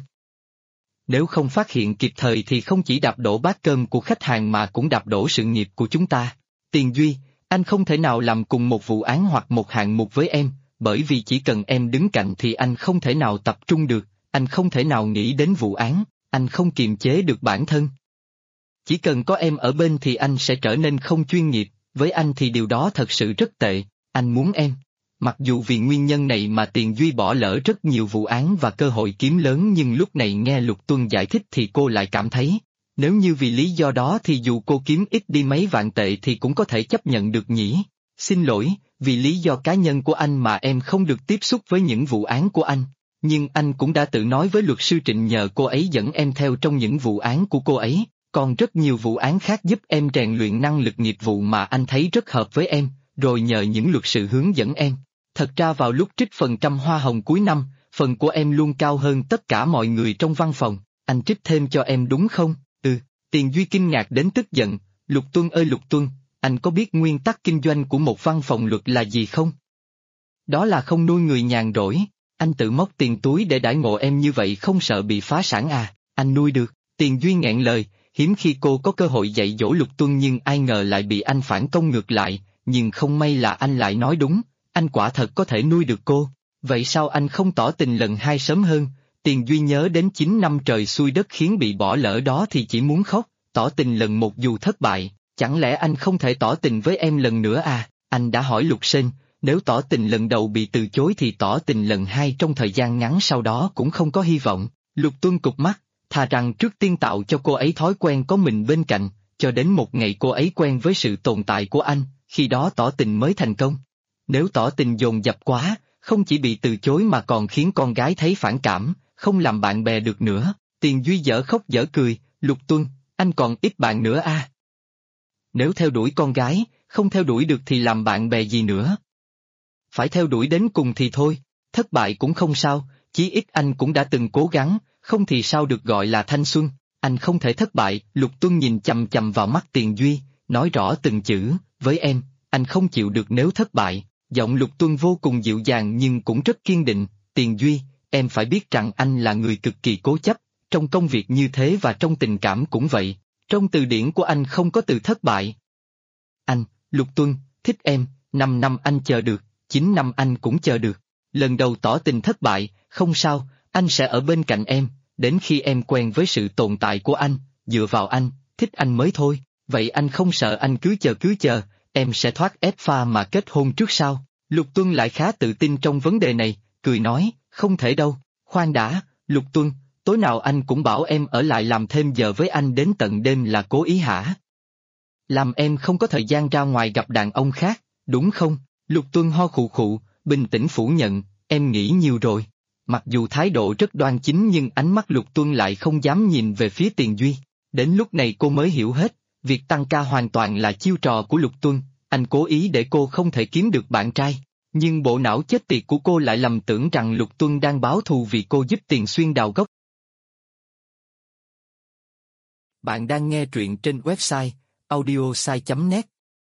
Nếu không phát hiện kịp thời thì không chỉ đạp đổ bát cơm của khách hàng mà cũng đạp đổ sự nghiệp của chúng ta. Tiền Duy, anh không thể nào làm cùng một vụ án hoặc một hạng mục với em, bởi vì chỉ cần em đứng cạnh thì anh không thể nào tập trung được, anh không thể nào nghĩ đến vụ án, anh không kiềm chế được bản thân. Chỉ cần có em ở bên thì anh sẽ trở nên không chuyên nghiệp, với anh thì điều đó thật sự rất tệ, anh muốn em. Mặc dù vì nguyên nhân này mà Tiền Duy bỏ lỡ rất nhiều vụ án và cơ hội kiếm lớn nhưng lúc này nghe Lục Tuân giải thích thì cô lại cảm thấy, nếu như vì lý do đó thì dù cô kiếm ít đi mấy vạn tệ thì cũng có thể chấp nhận được nhỉ. Xin lỗi, vì lý do cá nhân của anh mà em không được tiếp xúc với những vụ án của anh, nhưng anh cũng đã tự nói với luật sư Trịnh nhờ cô ấy dẫn em theo trong những vụ án của cô ấy, còn rất nhiều vụ án khác giúp em rèn luyện năng lực nghiệp vụ mà anh thấy rất hợp với em, rồi nhờ những luật sư hướng dẫn em. Thật ra vào lúc trích phần trăm hoa hồng cuối năm, phần của em luôn cao hơn tất cả mọi người trong văn phòng, anh trích thêm cho em đúng không? Tiền Duy kinh ngạc đến tức giận, Lục Tuân ơi Lục Tuân, anh có biết nguyên tắc kinh doanh của một văn phòng luật là gì không? Đó là không nuôi người nhàn rỗi, anh tự móc tiền túi để đãi ngộ em như vậy không sợ bị phá sản à, anh nuôi được. Tiền Duy nghẹn lời, hiếm khi cô có cơ hội dạy dỗ Lục Tuân nhưng ai ngờ lại bị anh phản công ngược lại, nhưng không may là anh lại nói đúng, anh quả thật có thể nuôi được cô. Vậy sao anh không tỏ tình lần hai sớm hơn? Tiền Duy nhớ đến 9 năm trời xuôi đất khiến bị bỏ lỡ đó thì chỉ muốn khóc, tỏ tình lần một dù thất bại, chẳng lẽ anh không thể tỏ tình với em lần nữa à? Anh đã hỏi Lục Sên, nếu tỏ tình lần đầu bị từ chối thì tỏ tình lần hai trong thời gian ngắn sau đó cũng không có hy vọng. Lục Tuân cụp mắt, thà rằng trước tiên tạo cho cô ấy thói quen có mình bên cạnh, cho đến một ngày cô ấy quen với sự tồn tại của anh, khi đó tỏ tình mới thành công. Nếu tỏ tình dồn dập quá, không chỉ bị từ chối mà còn khiến con gái thấy phản cảm, không làm bạn bè được nữa. Tiền Duy dở khóc dở cười, Lục Tuân, anh còn ít bạn nữa à? Nếu theo đuổi con gái, không theo đuổi được thì làm bạn bè gì nữa? Phải theo đuổi đến cùng thì thôi, thất bại cũng không sao, chí ít anh cũng đã từng cố gắng, không thì sao được gọi là thanh xuân, anh không thể thất bại. Lục Tuân nhìn chằm chằm vào mắt Tiền Duy, nói rõ từng chữ, với em, anh không chịu được nếu thất bại. Giọng Lục Tuân vô cùng dịu dàng nhưng cũng rất kiên định, Tiền Duy, em phải biết rằng anh là người cực kỳ cố chấp, trong công việc như thế và trong tình cảm cũng vậy, trong từ điển của anh không có từ thất bại. Anh, Lục Tuân, thích em, 5 năm anh chờ được, 9 năm anh cũng chờ được, lần đầu tỏ tình thất bại, không sao, anh sẽ ở bên cạnh em, đến khi em quen với sự tồn tại của anh, dựa vào anh, thích anh mới thôi, vậy anh không sợ anh cứ chờ, em sẽ thoát ép pha mà kết hôn trước sao? Lục Tuân lại khá tự tin trong vấn đề này, cười nói, không thể đâu, khoan đã, Lục Tuân, tối nào anh cũng bảo em ở lại làm thêm giờ với anh đến tận đêm là cố ý hả? Làm em không có thời gian ra ngoài gặp đàn ông khác, đúng không? Lục Tuân ho khụ khụ, bình tĩnh phủ nhận, em nghĩ nhiều rồi. Mặc dù thái độ rất đoan chính nhưng ánh mắt Lục Tuân lại không dám nhìn về phía Tiền Duy. Đến lúc này cô mới hiểu hết, việc tăng ca hoàn toàn là chiêu trò của Lục Tuân, anh cố ý để cô không thể kiếm được bạn trai. Nhưng bộ não chết tiệt của cô lại lầm tưởng rằng Lục Tuân đang báo thù vì cô giúp Tiền Xuyên đào gốc. Bạn đang nghe truyện trên website audiosai.net.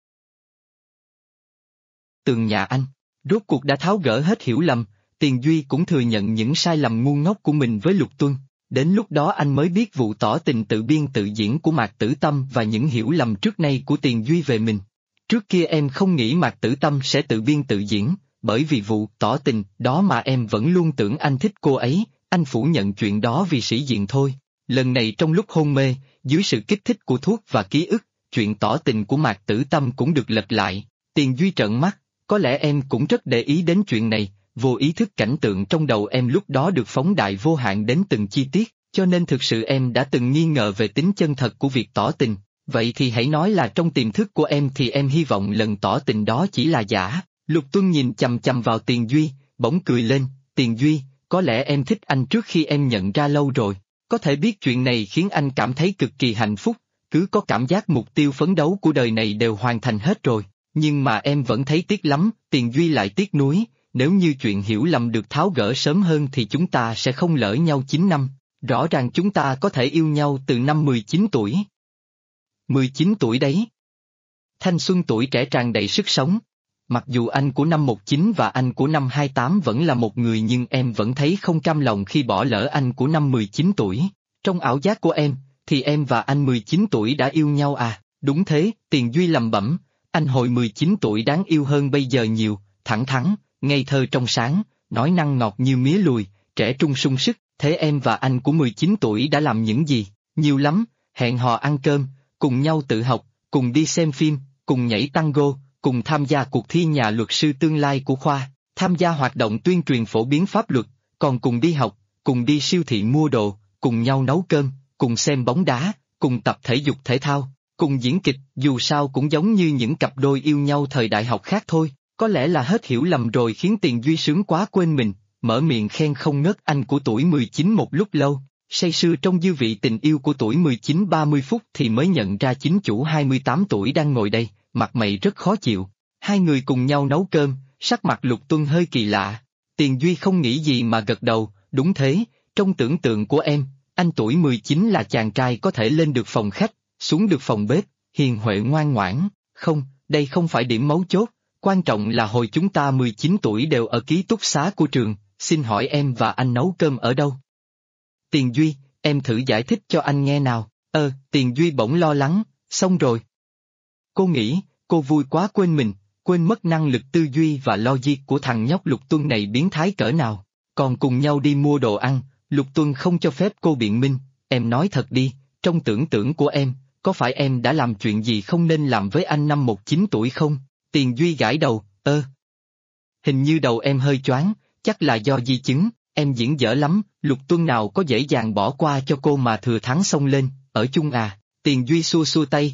Tường nhà anh, rốt cuộc đã tháo gỡ hết hiểu lầm, Tiền Duy cũng thừa nhận những sai lầm ngu ngốc của mình với Lục Tuân. Đến lúc đó anh mới biết vụ tỏ tình tự biên tự diễn của Mạc Tử Tâm và những hiểu lầm trước nay của Tiền Duy về mình. Trước kia em không nghĩ Mạc Tử Tâm sẽ tự biên tự diễn, bởi vì vụ tỏ tình đó mà em vẫn luôn tưởng anh thích cô ấy, anh phủ nhận chuyện đó vì sĩ diện thôi. Lần này trong lúc hôn mê, dưới sự kích thích của thuốc và ký ức, chuyện tỏ tình của Mạc Tử Tâm cũng được lật lại. Tiền Duy trợn mắt, có lẽ em cũng rất để ý đến chuyện này, vô ý thức cảnh tượng trong đầu em lúc đó được phóng đại vô hạn đến từng chi tiết, cho nên thực sự em đã từng nghi ngờ về tính chân thật của việc tỏ tình. Vậy thì hãy nói là trong tiềm thức của em thì em hy vọng lần tỏ tình đó chỉ là giả. Lục Tuân nhìn chằm chằm vào Tiền Duy, bỗng cười lên, Tiền Duy, có lẽ em thích anh trước khi em nhận ra lâu rồi. Có thể biết chuyện này khiến anh cảm thấy cực kỳ hạnh phúc, cứ có cảm giác mục tiêu phấn đấu của đời này đều hoàn thành hết rồi, nhưng mà em vẫn thấy tiếc lắm. Tiền Duy lại tiếc nuối, nếu như chuyện hiểu lầm được tháo gỡ sớm hơn thì chúng ta sẽ không lỡ nhau 9 năm, rõ ràng chúng ta có thể yêu nhau từ năm 19 tuổi. 19 tuổi đấy. Thanh xuân tuổi trẻ tràn đầy sức sống. Mặc dù anh của năm 19 và anh của năm 28 vẫn là một người nhưng em vẫn thấy không cam lòng khi bỏ lỡ anh của năm 19 tuổi. Trong ảo giác của em, thì em và anh 19 tuổi đã yêu nhau à? Đúng thế, Tiền Duy lẩm bẩm, anh hồi 19 tuổi đáng yêu hơn bây giờ nhiều, thẳng thắn, ngây thơ trong sáng, nói năng ngọt như mía lùi, trẻ trung sung sức. Thế em và anh của 19 tuổi đã làm những gì? Nhiều lắm, hẹn hò ăn cơm, cùng nhau tự học, cùng đi xem phim, cùng nhảy tango, cùng tham gia cuộc thi nhà luật sư tương lai của khoa, tham gia hoạt động tuyên truyền phổ biến pháp luật, còn cùng đi học, cùng đi siêu thị mua đồ, cùng nhau nấu cơm, cùng xem bóng đá, cùng tập thể dục thể thao, cùng diễn kịch, dù sao cũng giống như những cặp đôi yêu nhau thời đại học khác thôi. Có lẽ là hết hiểu lầm rồi khiến Tiền Duy sướng quá quên mình, mở miệng khen không ngớt anh của tuổi 19 một lúc lâu, say sưa trong dư vị tình yêu của tuổi 19 30 phút thì mới nhận ra chính chủ 28 tuổi đang ngồi đây, mặt mày rất khó chịu. Hai người cùng nhau nấu cơm, sắc mặt Lục Tuân hơi kỳ lạ. Tiền Duy không nghĩ gì mà gật đầu, đúng thế, trong tưởng tượng của em, anh tuổi 19 là chàng trai có thể lên được phòng khách, xuống được phòng bếp, hiền huệ ngoan ngoãn. Không, đây không phải điểm mấu chốt, quan trọng là hồi chúng ta 19 tuổi đều ở ký túc xá của trường, xin hỏi em và anh nấu cơm ở đâu? Tiền Duy, em thử giải thích cho anh nghe nào. Tiền Duy bỗng lo lắng, xong rồi. Cô nghĩ, cô vui quá quên mình, quên mất năng lực tư duy và logic của thằng nhóc Lục Tuân này biến thái cỡ nào. Còn cùng nhau đi mua đồ ăn, Lục Tuân không cho phép cô biện minh, em nói thật đi, trong tưởng tượng của em, có phải em đã làm chuyện gì không nên làm với anh năm 19 tuổi không? Tiền Duy gãi đầu, hình như đầu em hơi choáng, chắc là do di chứng, em diễn dở lắm, Lục Tuân nào có dễ dàng bỏ qua cho cô mà thừa thắng xông lên, ở chung à? Tiền Duy xua xua tay,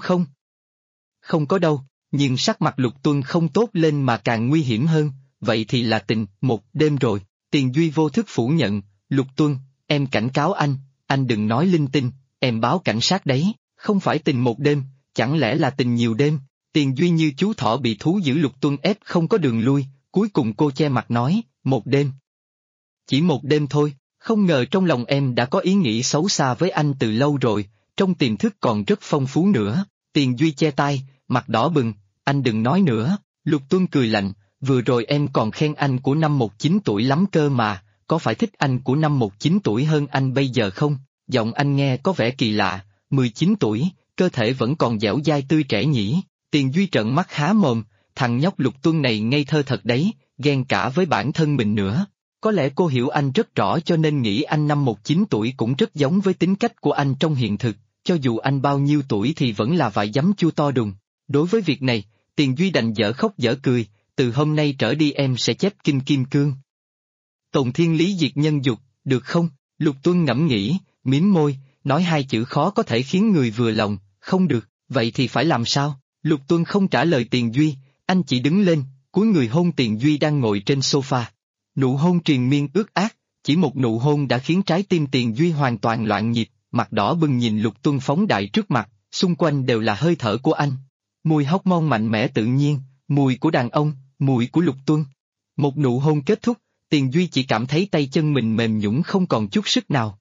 không có đâu, nhưng sắc mặt Lục Tuân không tốt lên mà càng nguy hiểm hơn, vậy thì là tình, một đêm rồi. Tiền Duy vô thức phủ nhận, Lục Tuân, em cảnh cáo anh đừng nói linh tinh, em báo cảnh sát đấy, không phải tình một đêm, chẳng lẽ là tình nhiều đêm? Tiền Duy như chú thỏ bị thú dữ Lục Tuân ép không có đường lui, cuối cùng cô che mặt nói, một đêm. Chỉ một đêm thôi, không ngờ trong lòng em đã có ý nghĩ xấu xa với anh từ lâu rồi, trong tiềm thức còn rất phong phú nữa. Tiền Duy che tai, mặt đỏ bừng, anh đừng nói nữa. Lục Tuân cười lạnh, vừa rồi em còn khen anh của năm 19 tuổi lắm cơ mà, có phải thích anh của năm 19 tuổi hơn anh bây giờ không? Giọng anh nghe có vẻ kỳ lạ, 19 tuổi, cơ thể vẫn còn dẻo dai tươi trẻ nhỉ? Tiền Duy trợn mắt há mồm, thằng nhóc Lục Tuân này ngây thơ thật đấy, ghen cả với bản thân mình nữa. Có lẽ cô hiểu anh rất rõ cho nên nghĩ anh năm 19 tuổi cũng rất giống với tính cách của anh trong hiện thực, cho dù anh bao nhiêu tuổi thì vẫn là vải giấm chua to đùng. Đối với việc này, Tiền Duy đành dở khóc dở cười, từ hôm nay trở đi em sẽ chép kinh kim cương. Tồn thiên lý diệt nhân dục, được không? Lục Tuân ngẫm nghĩ, mím môi, nói hai chữ khó có thể khiến người vừa lòng, không được, vậy thì phải làm sao? Lục Tuân không trả lời Tiền Duy, anh chỉ đứng lên, cúi người hôn Tiền Duy đang ngồi trên sofa. Nụ hôn triền miên ướt át, chỉ một nụ hôn đã khiến trái tim Tiền Duy hoàn toàn loạn nhịp, mặt đỏ bừng nhìn Lục Tuân phóng đại trước mặt, xung quanh đều là hơi thở của anh. Mùi hóc môn mạnh mẽ tự nhiên, mùi của đàn ông, Mùi của Lục Tuân. Một nụ hôn kết thúc, Tiền Duy chỉ cảm thấy tay chân mình mềm nhũn không còn chút sức nào.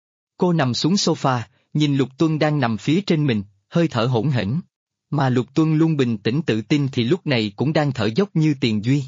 Cô nằm xuống sofa, nhìn Lục Tuân đang nằm phía trên mình, hơi thở hỗn hển. Mà Lục Tuân luôn bình tĩnh tự tin thì lúc này cũng đang thở dốc như Tiền Duy.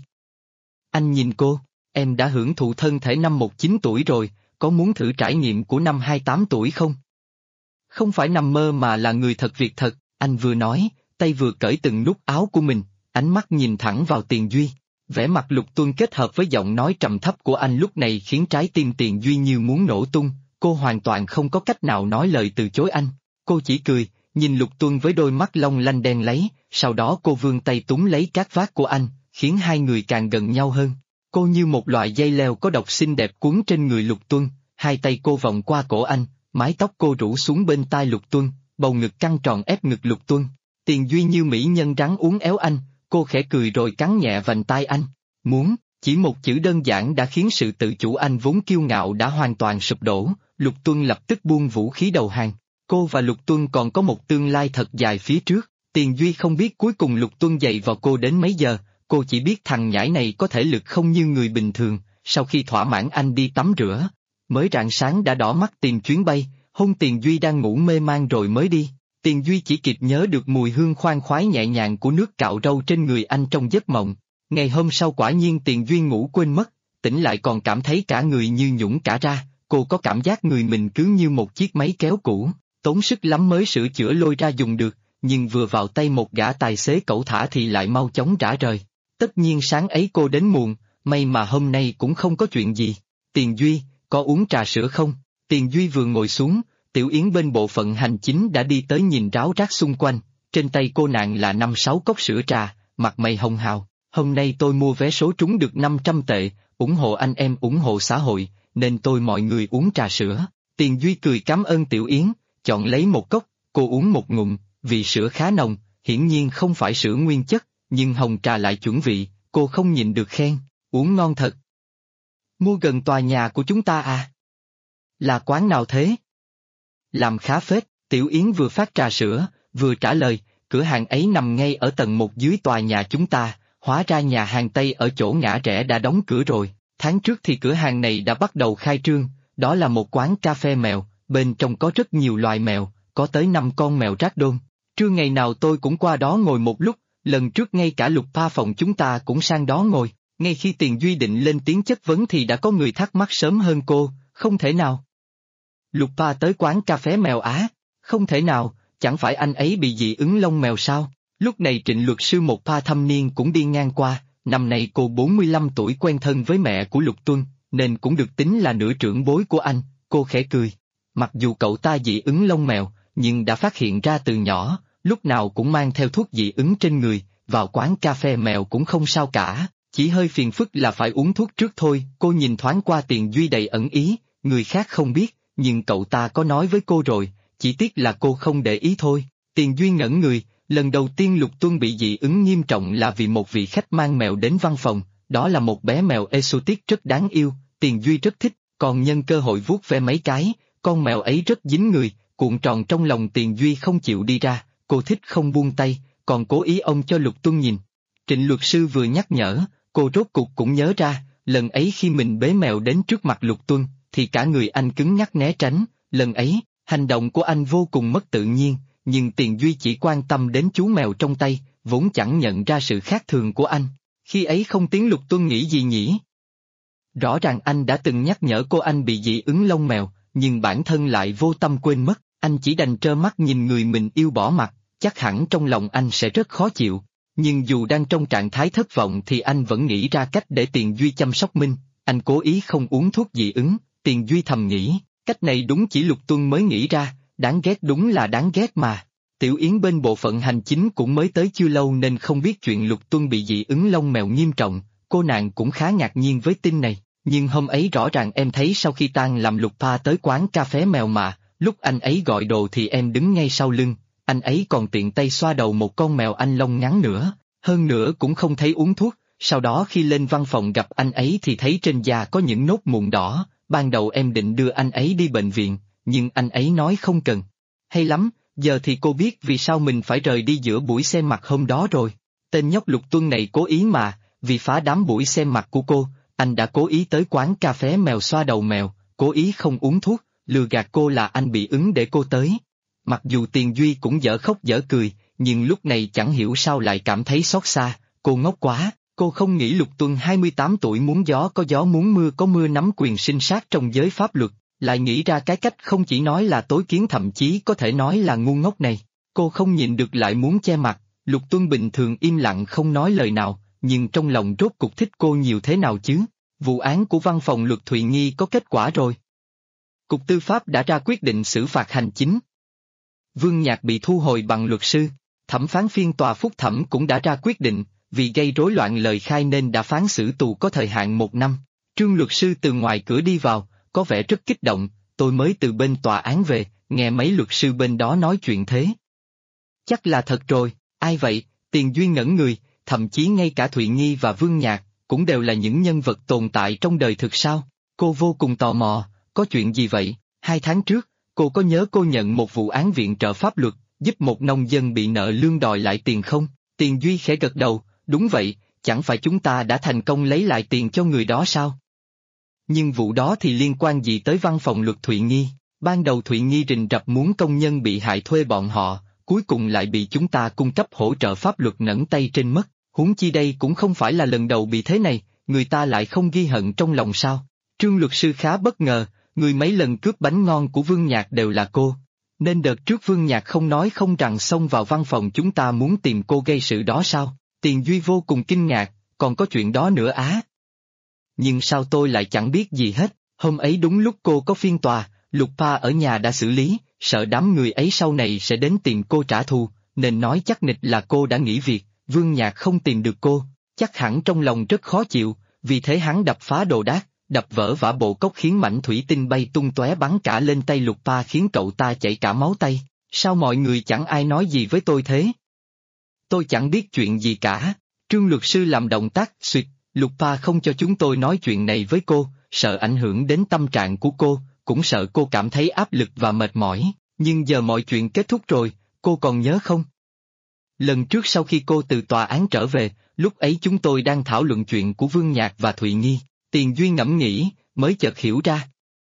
Anh nhìn cô, em đã hưởng thụ thân thể năm 19 tuổi rồi, có muốn thử trải nghiệm của năm 28 tuổi không? Không phải nằm mơ mà là người thật việc thật, anh vừa nói, tay vừa cởi từng nút áo của mình, ánh mắt nhìn thẳng vào Tiền Duy. Vẻ mặt Lục Tuân kết hợp với giọng nói trầm thấp của anh lúc này khiến trái tim Tiền Duy như muốn nổ tung, cô hoàn toàn không có cách nào nói lời từ chối anh. Cô chỉ cười, nhìn Lục Tuân với đôi mắt long lanh đen láy, sau đó cô vươn tay túm lấy trát vác của anh, khiến hai người càng gần nhau hơn. Cô như một loại dây leo có độc xinh đẹp cuốn trên người Lục Tuân, hai tay cô vòng qua cổ anh, mái tóc cô rủ xuống bên tai Lục Tuân, bầu ngực căng tròn ép ngực Lục Tuân. Tiền Duy như mỹ nhân rắn uốn éo anh, cô khẽ cười rồi cắn nhẹ vành tai anh. Muốn, chỉ một chữ đơn giản đã khiến sự tự chủ anh vốn kiêu ngạo đã hoàn toàn sụp đổ, Lục Tuân lập tức buông vũ khí đầu hàng. Cô và Lục Tuân còn có một tương lai thật dài phía trước, Tiền Duy không biết cuối cùng Lục Tuân dạy vào cô đến mấy giờ, cô chỉ biết thằng nhãi này có thể lực không như người bình thường, sau khi thỏa mãn anh đi tắm rửa. Mới rạng sáng đã đỏ mắt tìm chuyến bay, hôn Tiền Duy đang ngủ mê man rồi mới đi. Tiền Duy chỉ kịp nhớ được mùi hương khoan khoái nhẹ nhàng của nước cạo râu trên người anh trong giấc mộng. Ngày hôm sau quả nhiên Tiền Duy ngủ quên mất, tỉnh lại còn cảm thấy cả người như nhũn cả ra, cô có cảm giác người mình cứ như một chiếc máy kéo cũ, tốn sức lắm mới sửa chữa lôi ra dùng được, nhưng vừa vào tay một gã tài xế cẩu thả thì lại mau chóng rã rời. Tất nhiên sáng ấy cô đến muộn, may mà hôm nay cũng không có chuyện gì. Tiền Duy, có uống trà sữa không? Tiền Duy vừa ngồi xuống, Tiểu Yến bên bộ phận hành chính đã đi tới nhìn ráo rác xung quanh, trên tay cô nàng là 5-6 cốc sữa trà, mặt mày hồng hào. Hôm nay tôi mua vé số trúng được 500 tệ, ủng hộ anh em ủng hộ xã hội, nên tôi mọi người uống trà sữa. Tiền Duy cười cảm ơn Tiểu Yến, chọn lấy một cốc, cô uống một ngụm, vị sữa khá nồng, hiển nhiên không phải sữa nguyên chất, nhưng hồng trà lại chuẩn vị, cô không nhịn được khen, uống ngon thật. Mua gần tòa nhà của chúng ta à? Là quán nào thế? Làm khá phết, Tiểu Yến vừa phát trà sữa, vừa trả lời, cửa hàng ấy nằm ngay ở tầng 1 dưới tòa nhà chúng ta, hóa ra nhà hàng Tây ở chỗ ngã rẽ đã đóng cửa rồi, tháng trước thì cửa hàng này đã bắt đầu khai trương, đó là một quán cà phê mèo, bên trong có rất nhiều loài mèo, có tới 5 con mèo rác đôn. Trưa ngày nào tôi cũng qua đó ngồi một lúc, lần trước ngay cả Lục Pa phòng chúng ta cũng sang đó ngồi, ngay khi Tiền Duy định lên tiếng chất vấn thì đã có người thắc mắc sớm hơn cô, không thể nào. Lục Pa tới quán cà phê mèo á, không thể nào, chẳng phải anh ấy bị dị ứng lông mèo sao? Lúc này Trịnh luật sư một pa thâm niên cũng đi ngang qua, năm nay cô 45 tuổi quen thân với mẹ của Lục Tuân, nên cũng được tính là nửa trưởng bối của anh, cô khẽ cười. Mặc dù cậu ta dị ứng lông mèo, nhưng đã phát hiện ra từ nhỏ, lúc nào cũng mang theo thuốc dị ứng trên người, vào quán cà phê mèo cũng không sao cả, chỉ hơi phiền phức là phải uống thuốc trước thôi. Cô nhìn thoáng qua Tiền Duy đầy ẩn ý, người khác không biết, nhưng cậu ta có nói với cô rồi, chỉ tiếc là cô không để ý thôi. Tiền Duy ngẩn người. Lần đầu tiên Lục Tuân bị dị ứng nghiêm trọng là vì một vị khách mang mèo đến văn phòng, đó là một bé mèo exotic rất đáng yêu, Tiền Duy rất thích, còn nhân cơ hội vuốt ve mấy cái, con mèo ấy rất dính người, cuộn tròn trong lòng Tiền Duy không chịu đi ra, cô thích không buông tay, còn cố ý ôm cho Lục Tuân nhìn. Trịnh luật sư vừa nhắc nhở, cô rốt cuộc cũng nhớ ra, lần ấy khi mình bế mèo đến trước mặt Lục Tuân, thì cả người anh cứng nhắc né tránh, lần ấy, hành động của anh vô cùng mất tự nhiên. Nhưng Tiền Duy chỉ quan tâm đến chú mèo trong tay, vốn chẳng nhận ra sự khác thường của anh. Khi ấy không tiếng Lục Tuân nghĩ gì nhỉ? Rõ ràng anh đã từng nhắc nhở cô anh bị dị ứng lông mèo, nhưng bản thân lại vô tâm quên mất, anh chỉ đành trơ mắt nhìn người mình yêu bỏ mặt, chắc hẳn trong lòng anh sẽ rất khó chịu. Nhưng dù đang trong trạng thái thất vọng thì anh vẫn nghĩ ra cách để Tiền Duy chăm sóc Minh, anh cố ý không uống thuốc dị ứng, Tiền Duy thầm nghĩ, cách này đúng chỉ Lục Tuân mới nghĩ ra. Đáng ghét đúng là đáng ghét mà. Tiểu Yến bên bộ phận hành chính cũng mới tới chưa lâu nên không biết chuyện Lục Tuân bị dị ứng lông mèo nghiêm trọng, cô nàng cũng khá ngạc nhiên với tin này, nhưng hôm ấy rõ ràng em thấy sau khi tan làm Lục Pa tới quán cà phé mèo mà, lúc anh ấy gọi đồ thì em đứng ngay sau lưng, anh ấy còn tiện tay xoa đầu một con mèo anh lông ngắn nữa, hơn nữa cũng không thấy uống thuốc, sau đó khi lên văn phòng gặp anh ấy thì thấy trên da có những nốt mụn đỏ, ban đầu em định đưa anh ấy đi bệnh viện. Nhưng anh ấy nói không cần. Hay lắm, giờ thì cô biết vì sao mình phải rời đi giữa buổi xem mặt hôm đó rồi. Tên nhóc Lục Tuân này cố ý mà, vì phá đám buổi xem mặt của cô, anh đã cố ý tới quán cà phé mèo xoa đầu mèo, cố ý không uống thuốc, lừa gạt cô là anh bị ứng để cô tới. Mặc dù Tiền Duy cũng dở khóc dở cười, nhưng lúc này chẳng hiểu sao lại cảm thấy xót xa, cô ngốc quá, cô không nghĩ Lục Tuân 28 tuổi muốn gió có gió muốn mưa có mưa nắm quyền sinh sát trong giới pháp luật, lại nghĩ ra cái cách không chỉ nói là tối kiến thậm chí có thể nói là ngu ngốc này. Cô không nhịn được lại muốn che mặt, Lục Tuân bình thường im lặng không nói lời nào, nhưng trong lòng rốt cục thích cô nhiều thế nào chứ? Vụ án của văn phòng luật Thụy Nghi có kết quả rồi. Cục Tư pháp đã ra quyết định xử phạt hành chính. Vương Nhạc bị thu hồi bằng luật sư, thẩm phán phiên tòa phúc thẩm cũng đã ra quyết định, vì gây rối loạn lời khai nên đã phán xử tù có thời hạn 1 năm. Trương luật sư từ ngoài cửa đi vào, có vẻ rất kích động, tôi mới từ bên tòa án về, nghe mấy luật sư bên đó nói chuyện thế. Chắc là thật rồi, ai vậy? Tiền Duy ngẩn người, thậm chí ngay cả Thụy Nghi và Vương Nhạc, cũng đều là những nhân vật tồn tại trong đời thực sao? Cô vô cùng tò mò, có chuyện gì vậy? 2 tháng trước, cô có nhớ cô nhận một vụ án viện trợ pháp luật, giúp một nông dân bị nợ lương đòi lại tiền không? Tiền Duy khẽ gật đầu, đúng vậy, chẳng phải chúng ta đã thành công lấy lại tiền cho người đó sao? Nhưng vụ đó thì liên quan gì tới văn phòng luật Thụy Nghi? Ban đầu Thụy Nghi rình rập muốn công nhân bị hại thuê bọn họ, cuối cùng lại bị chúng ta cung cấp hỗ trợ pháp luật nẫng tay trên mất, huống chi đây cũng không phải là lần đầu bị thế này, người ta lại không ghi hận trong lòng sao? Trương luật sư khá bất ngờ, người mấy lần cướp bánh ngon của Vương Nhạc đều là cô. Nên đợt trước Vương Nhạc không nói không rằng xông vào văn phòng chúng ta muốn tìm cô gây sự đó sao? Tiền Duy vô cùng kinh ngạc, còn có chuyện đó nữa á. Nhưng sao tôi lại chẳng biết gì hết, hôm ấy đúng lúc cô có phiên tòa, Lục Pa ở nhà đã xử lý, sợ đám người ấy sau này sẽ đến tìm cô trả thù, nên nói chắc nịch là cô đã nghỉ việc, Vương Nhạc không tìm được cô, chắc hẳn trong lòng rất khó chịu, vì thế hắn đập phá đồ đạc, đập vỡ vả bộ cốc khiến mảnh thủy tinh bay tung tóe bắn cả lên tay Lục Pa khiến cậu ta chảy cả máu tay. Sao mọi người chẳng ai nói gì với tôi thế? Tôi chẳng biết chuyện gì cả. Trương luật sư làm động tác, xuyệt, Lục Pa không cho chúng tôi nói chuyện này với cô, sợ ảnh hưởng đến tâm trạng của cô, cũng sợ cô cảm thấy áp lực và mệt mỏi, nhưng giờ mọi chuyện kết thúc rồi, cô còn nhớ không? Lần trước sau khi cô từ tòa án trở về, lúc ấy chúng tôi đang thảo luận chuyện của Vương Nhạc và Thụy Nghi, Tiền Duy ngẫm nghĩ, mới chợt hiểu ra.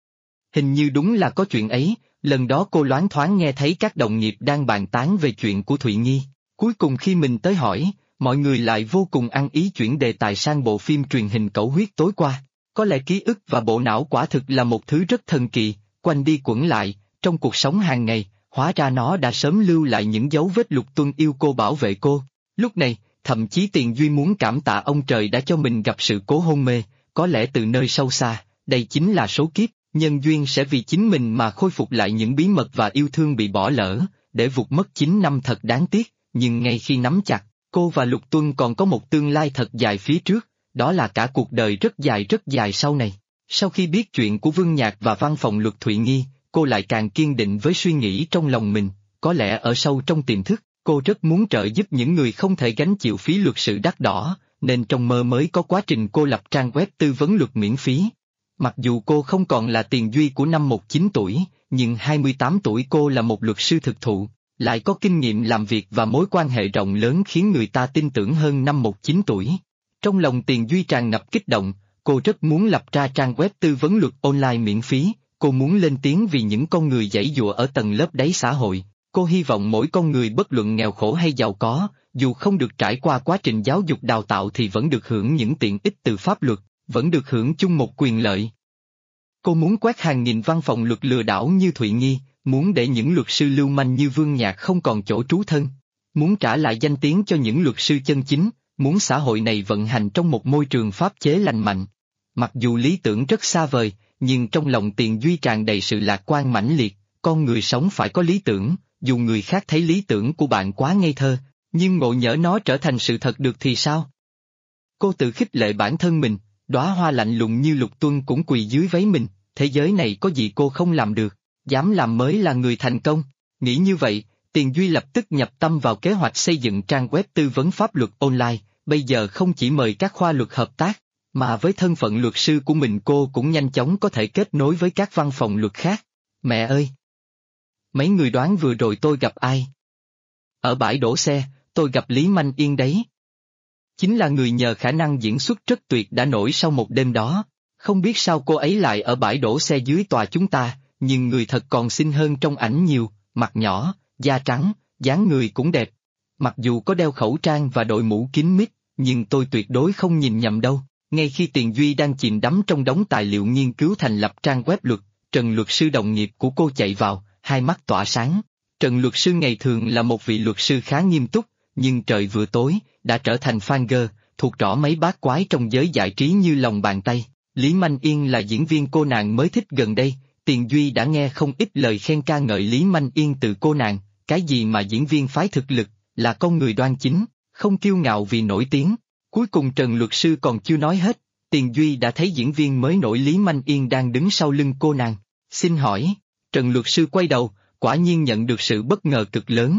Hình như đúng là có chuyện ấy, lần đó cô loáng thoáng nghe thấy các đồng nghiệp đang bàn tán về chuyện của Thụy Nghi, cuối cùng khi mình tới hỏi, mọi người lại vô cùng ăn ý chuyển đề tài sang bộ phim truyền hình Cẩu Huyết tối qua. Có lẽ ký ức và bộ não quả thực là một thứ rất thần kỳ, quanh đi quẩn lại, trong cuộc sống hàng ngày, hóa ra nó đã sớm lưu lại những dấu vết. Lục Tuân yêu cô bảo vệ cô. Lúc này, thậm chí Tiền Duy muốn cảm tạ ông trời đã cho mình gặp sự cố hôn mê, có lẽ từ nơi sâu xa, đây chính là số kiếp, nhân duyên sẽ vì chính mình mà khôi phục lại những bí mật và yêu thương bị bỏ lỡ, để vụt mất 9 năm thật đáng tiếc, nhưng ngay khi nắm chặt, cô và Lục Tuân còn có một tương lai thật dài phía trước. Đó là cả cuộc đời rất dài sau này. Sau khi biết chuyện của Vương Nhạc và văn phòng luật Thụy Nghi, cô lại càng kiên định với suy nghĩ trong lòng mình, có lẽ ở sâu trong tiềm thức, cô rất muốn trợ giúp những người không thể gánh chịu phí luật sự đắt đỏ, nên trong mơ mới có quá trình cô lập trang web tư vấn luật miễn phí. Mặc dù cô không còn là Tiền Duy của năm 19 tuổi, nhưng 28 tuổi cô là một luật sư thực thụ, lại có kinh nghiệm làm việc và mối quan hệ rộng lớn khiến người ta tin tưởng hơn năm 19 tuổi. Trong lòng Tiền Duy tràn ngập kích động, cô rất muốn lập ra trang web tư vấn luật online miễn phí, cô muốn lên tiếng vì những con người giãy giụa ở tầng lớp đáy xã hội, cô hy vọng mỗi con người bất luận nghèo khổ hay giàu có, dù không được trải qua quá trình giáo dục đào tạo thì vẫn được hưởng những tiện ích từ pháp luật, vẫn được hưởng chung một quyền lợi. Cô muốn quét hàng nghìn văn phòng luật lừa đảo như Thụy Nghi, muốn để những luật sư lưu manh như Vương Nhạc không còn chỗ trú thân, muốn trả lại danh tiếng cho những luật sư chân chính. Muốn xã hội này vận hành trong một môi trường pháp chế lành mạnh. Mặc dù lý tưởng rất xa vời, nhưng trong lòng Tiền Duy tràn đầy sự lạc quan mãnh liệt, con người sống phải có lý tưởng, dù người khác thấy lý tưởng của bạn quá ngây thơ, nhưng ngộ nhỡ nó trở thành sự thật được thì sao? Cô tự khích lệ bản thân mình, đóa hoa lạnh lùng như Lục Tuân cũng quỳ dưới váy mình, thế giới này có gì cô không làm được, dám làm mới là người thành công. Nghĩ như vậy, Tiền Duy lập tức nhập tâm vào kế hoạch xây dựng trang web tư vấn pháp luật online, bây giờ không chỉ mời các khoa luật hợp tác, mà với thân phận luật sư của mình cô cũng nhanh chóng có thể kết nối với các văn phòng luật khác. Mẹ ơi! Mấy người đoán vừa rồi tôi gặp ai? Ở bãi đổ xe, tôi gặp Lý Manh Yên đấy. chính là người nhờ khả năng diễn xuất rất tuyệt đã nổi sau một đêm đó. Không biết sao cô ấy lại ở bãi đổ xe dưới tòa chúng ta, nhưng người thật còn xinh hơn trong ảnh nhiều, mặt nhỏ, da trắng, dáng người cũng đẹp. Mặc dù có đeo khẩu trang và đội mũ kín mít, nhưng tôi tuyệt đối không nhìn nhầm đâu. Ngay khi Tiền Duy đang chìm đắm trong đống tài liệu nghiên cứu thành lập trang web luật, Trần luật sư đồng nghiệp của cô chạy vào, hai mắt tỏa sáng. Trần luật sư ngày thường là một vị luật sư khá nghiêm túc, nhưng trời vừa tối, đã trở thành fan girl, thuộc rõ mấy bát quái trong giới giải trí như lòng bàn tay. Lý Manh Yên là diễn viên cô nàng mới thích gần đây, Tiền Duy đã nghe không ít lời khen ca ngợi Lý Manh Yên từ cô nàng, cái gì mà diễn viên phái thực lực, là con người đoan chính, không kiêu ngạo vì nổi tiếng. Cuối cùng Trần luật sư còn chưa nói hết, Tiền Duy đã thấy diễn viên mới nổi Lý Manh Yên đang đứng sau lưng cô nàng. Xin hỏi, Trần luật sư quay đầu, quả nhiên nhận được sự bất ngờ cực lớn,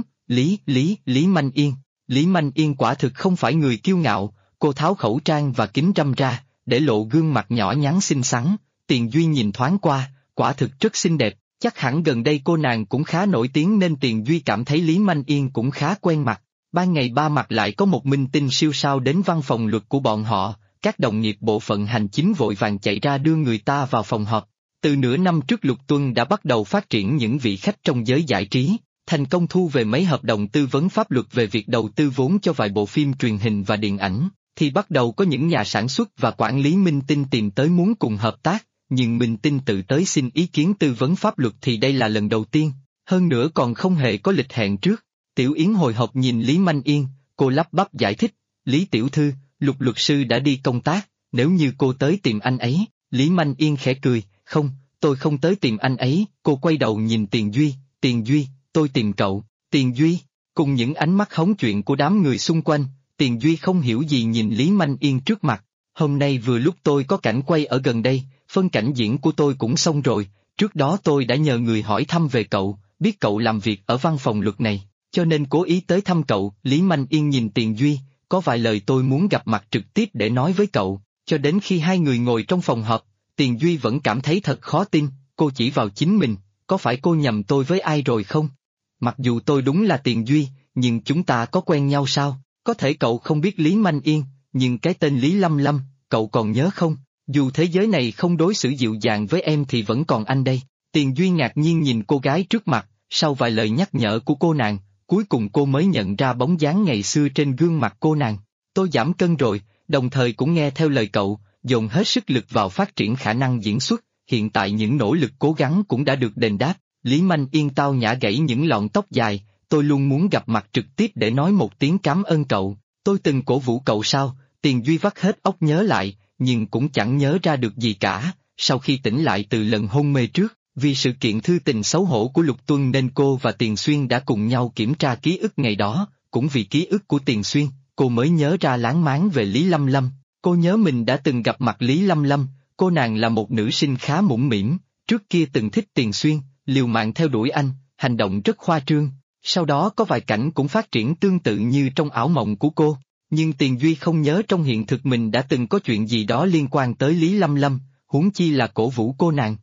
Lý Manh Yên. Lý Manh Yên quả thực không phải người kiêu ngạo, cô tháo khẩu trang và kính râm ra, để lộ gương mặt nhỏ nhắn xinh xắn. Tiền Duy nhìn thoáng qua, quả thực rất xinh đẹp, chắc hẳn gần đây cô nàng cũng khá nổi tiếng nên Tiền Duy cảm thấy Lý Manh Yên cũng khá quen mặt. Ban ngày ba mặt lại có một minh tinh siêu sao đến văn phòng luật của bọn họ, các đồng nghiệp bộ phận hành chính vội vàng chạy ra đưa người ta vào phòng họp. Từ nửa năm trước Lục Tuân đã bắt đầu phát triển những vị khách trong giới giải trí, thành công thu về mấy hợp đồng tư vấn pháp luật về việc đầu tư vốn cho vài bộ phim truyền hình và điện ảnh, thì bắt đầu có những nhà sản xuất và quản lý minh tinh tìm tới muốn cùng hợp tác, nhưng minh tinh tự tới xin ý kiến tư vấn pháp luật thì đây là lần đầu tiên, hơn nữa còn không hề có lịch hẹn trước. Tiểu Yến hồi hộp nhìn Lý Manh Yên, cô lắp bắp giải thích, Lý tiểu thư, Lục luật sư đã đi công tác, nếu như cô tới tìm anh ấy. Lý Manh Yên khẽ cười, không, tôi không tới tìm anh ấy. Cô quay đầu nhìn Tiền Duy, tôi tìm cậu. Tiền Duy, cùng những ánh mắt hóng chuyện của đám người xung quanh, Tiền Duy không hiểu gì nhìn Lý Manh Yên trước mặt. Hôm nay vừa lúc tôi có cảnh quay ở gần đây, phân cảnh diễn của tôi cũng xong rồi, trước đó tôi đã nhờ người hỏi thăm về cậu, biết cậu làm việc ở văn phòng luật này, cho nên cố ý tới thăm cậu. Lý Manh Yên nhìn Tiền Duy, có vài lời tôi muốn gặp mặt trực tiếp để nói với cậu. Cho đến khi hai người ngồi trong phòng họp, Tiền Duy vẫn cảm thấy thật khó tin, cô chỉ vào chính mình, có phải cô nhầm tôi với ai rồi không? Mặc dù tôi đúng là Tiền Duy, nhưng chúng ta có quen nhau sao? Có thể cậu không biết Lý Manh Yên, nhưng cái tên Lý Lâm Lâm, cậu còn nhớ không? Dù thế giới này không đối xử dịu dàng với em thì vẫn còn anh đây. Tiền Duy ngạc nhiên nhìn cô gái trước mặt, sau vài lời nhắc nhở của cô nàng, cuối cùng cô mới nhận ra bóng dáng ngày xưa trên gương mặt cô nàng. Tôi giảm cân rồi, đồng thời cũng nghe theo lời cậu, dồn hết sức lực vào phát triển khả năng diễn xuất, hiện tại những nỗ lực cố gắng cũng đã được đền đáp. Lý Manh Yên tao nhã gãy những lọn tóc dài, tôi luôn muốn gặp mặt trực tiếp để nói một tiếng cảm ơn cậu, tôi từng cổ vũ cậu sao? Tiền Duy vắt hết óc nhớ lại, nhưng cũng chẳng nhớ ra được gì cả. Sau khi tỉnh lại từ lần hôn mê trước, vì sự kiện thư tình xấu hổ của Lục Tuân nên cô và Tiền Xuyên đã cùng nhau kiểm tra ký ức ngày đó, cũng vì ký ức của Tiền Xuyên, cô mới nhớ ra láng máng về Lý Lâm Lâm. Cô nhớ mình đã từng gặp mặt Lý Lâm Lâm, cô nàng là một nữ sinh khá mũm mĩm, trước kia từng thích Tiền Xuyên, liều mạng theo đuổi anh, hành động rất khoa trương. Sau đó có vài cảnh cũng phát triển tương tự như trong ảo mộng của cô, nhưng Tiền Duy không nhớ trong hiện thực mình đã từng có chuyện gì đó liên quan tới Lý Lâm Lâm, huống chi là cổ vũ cô nàng.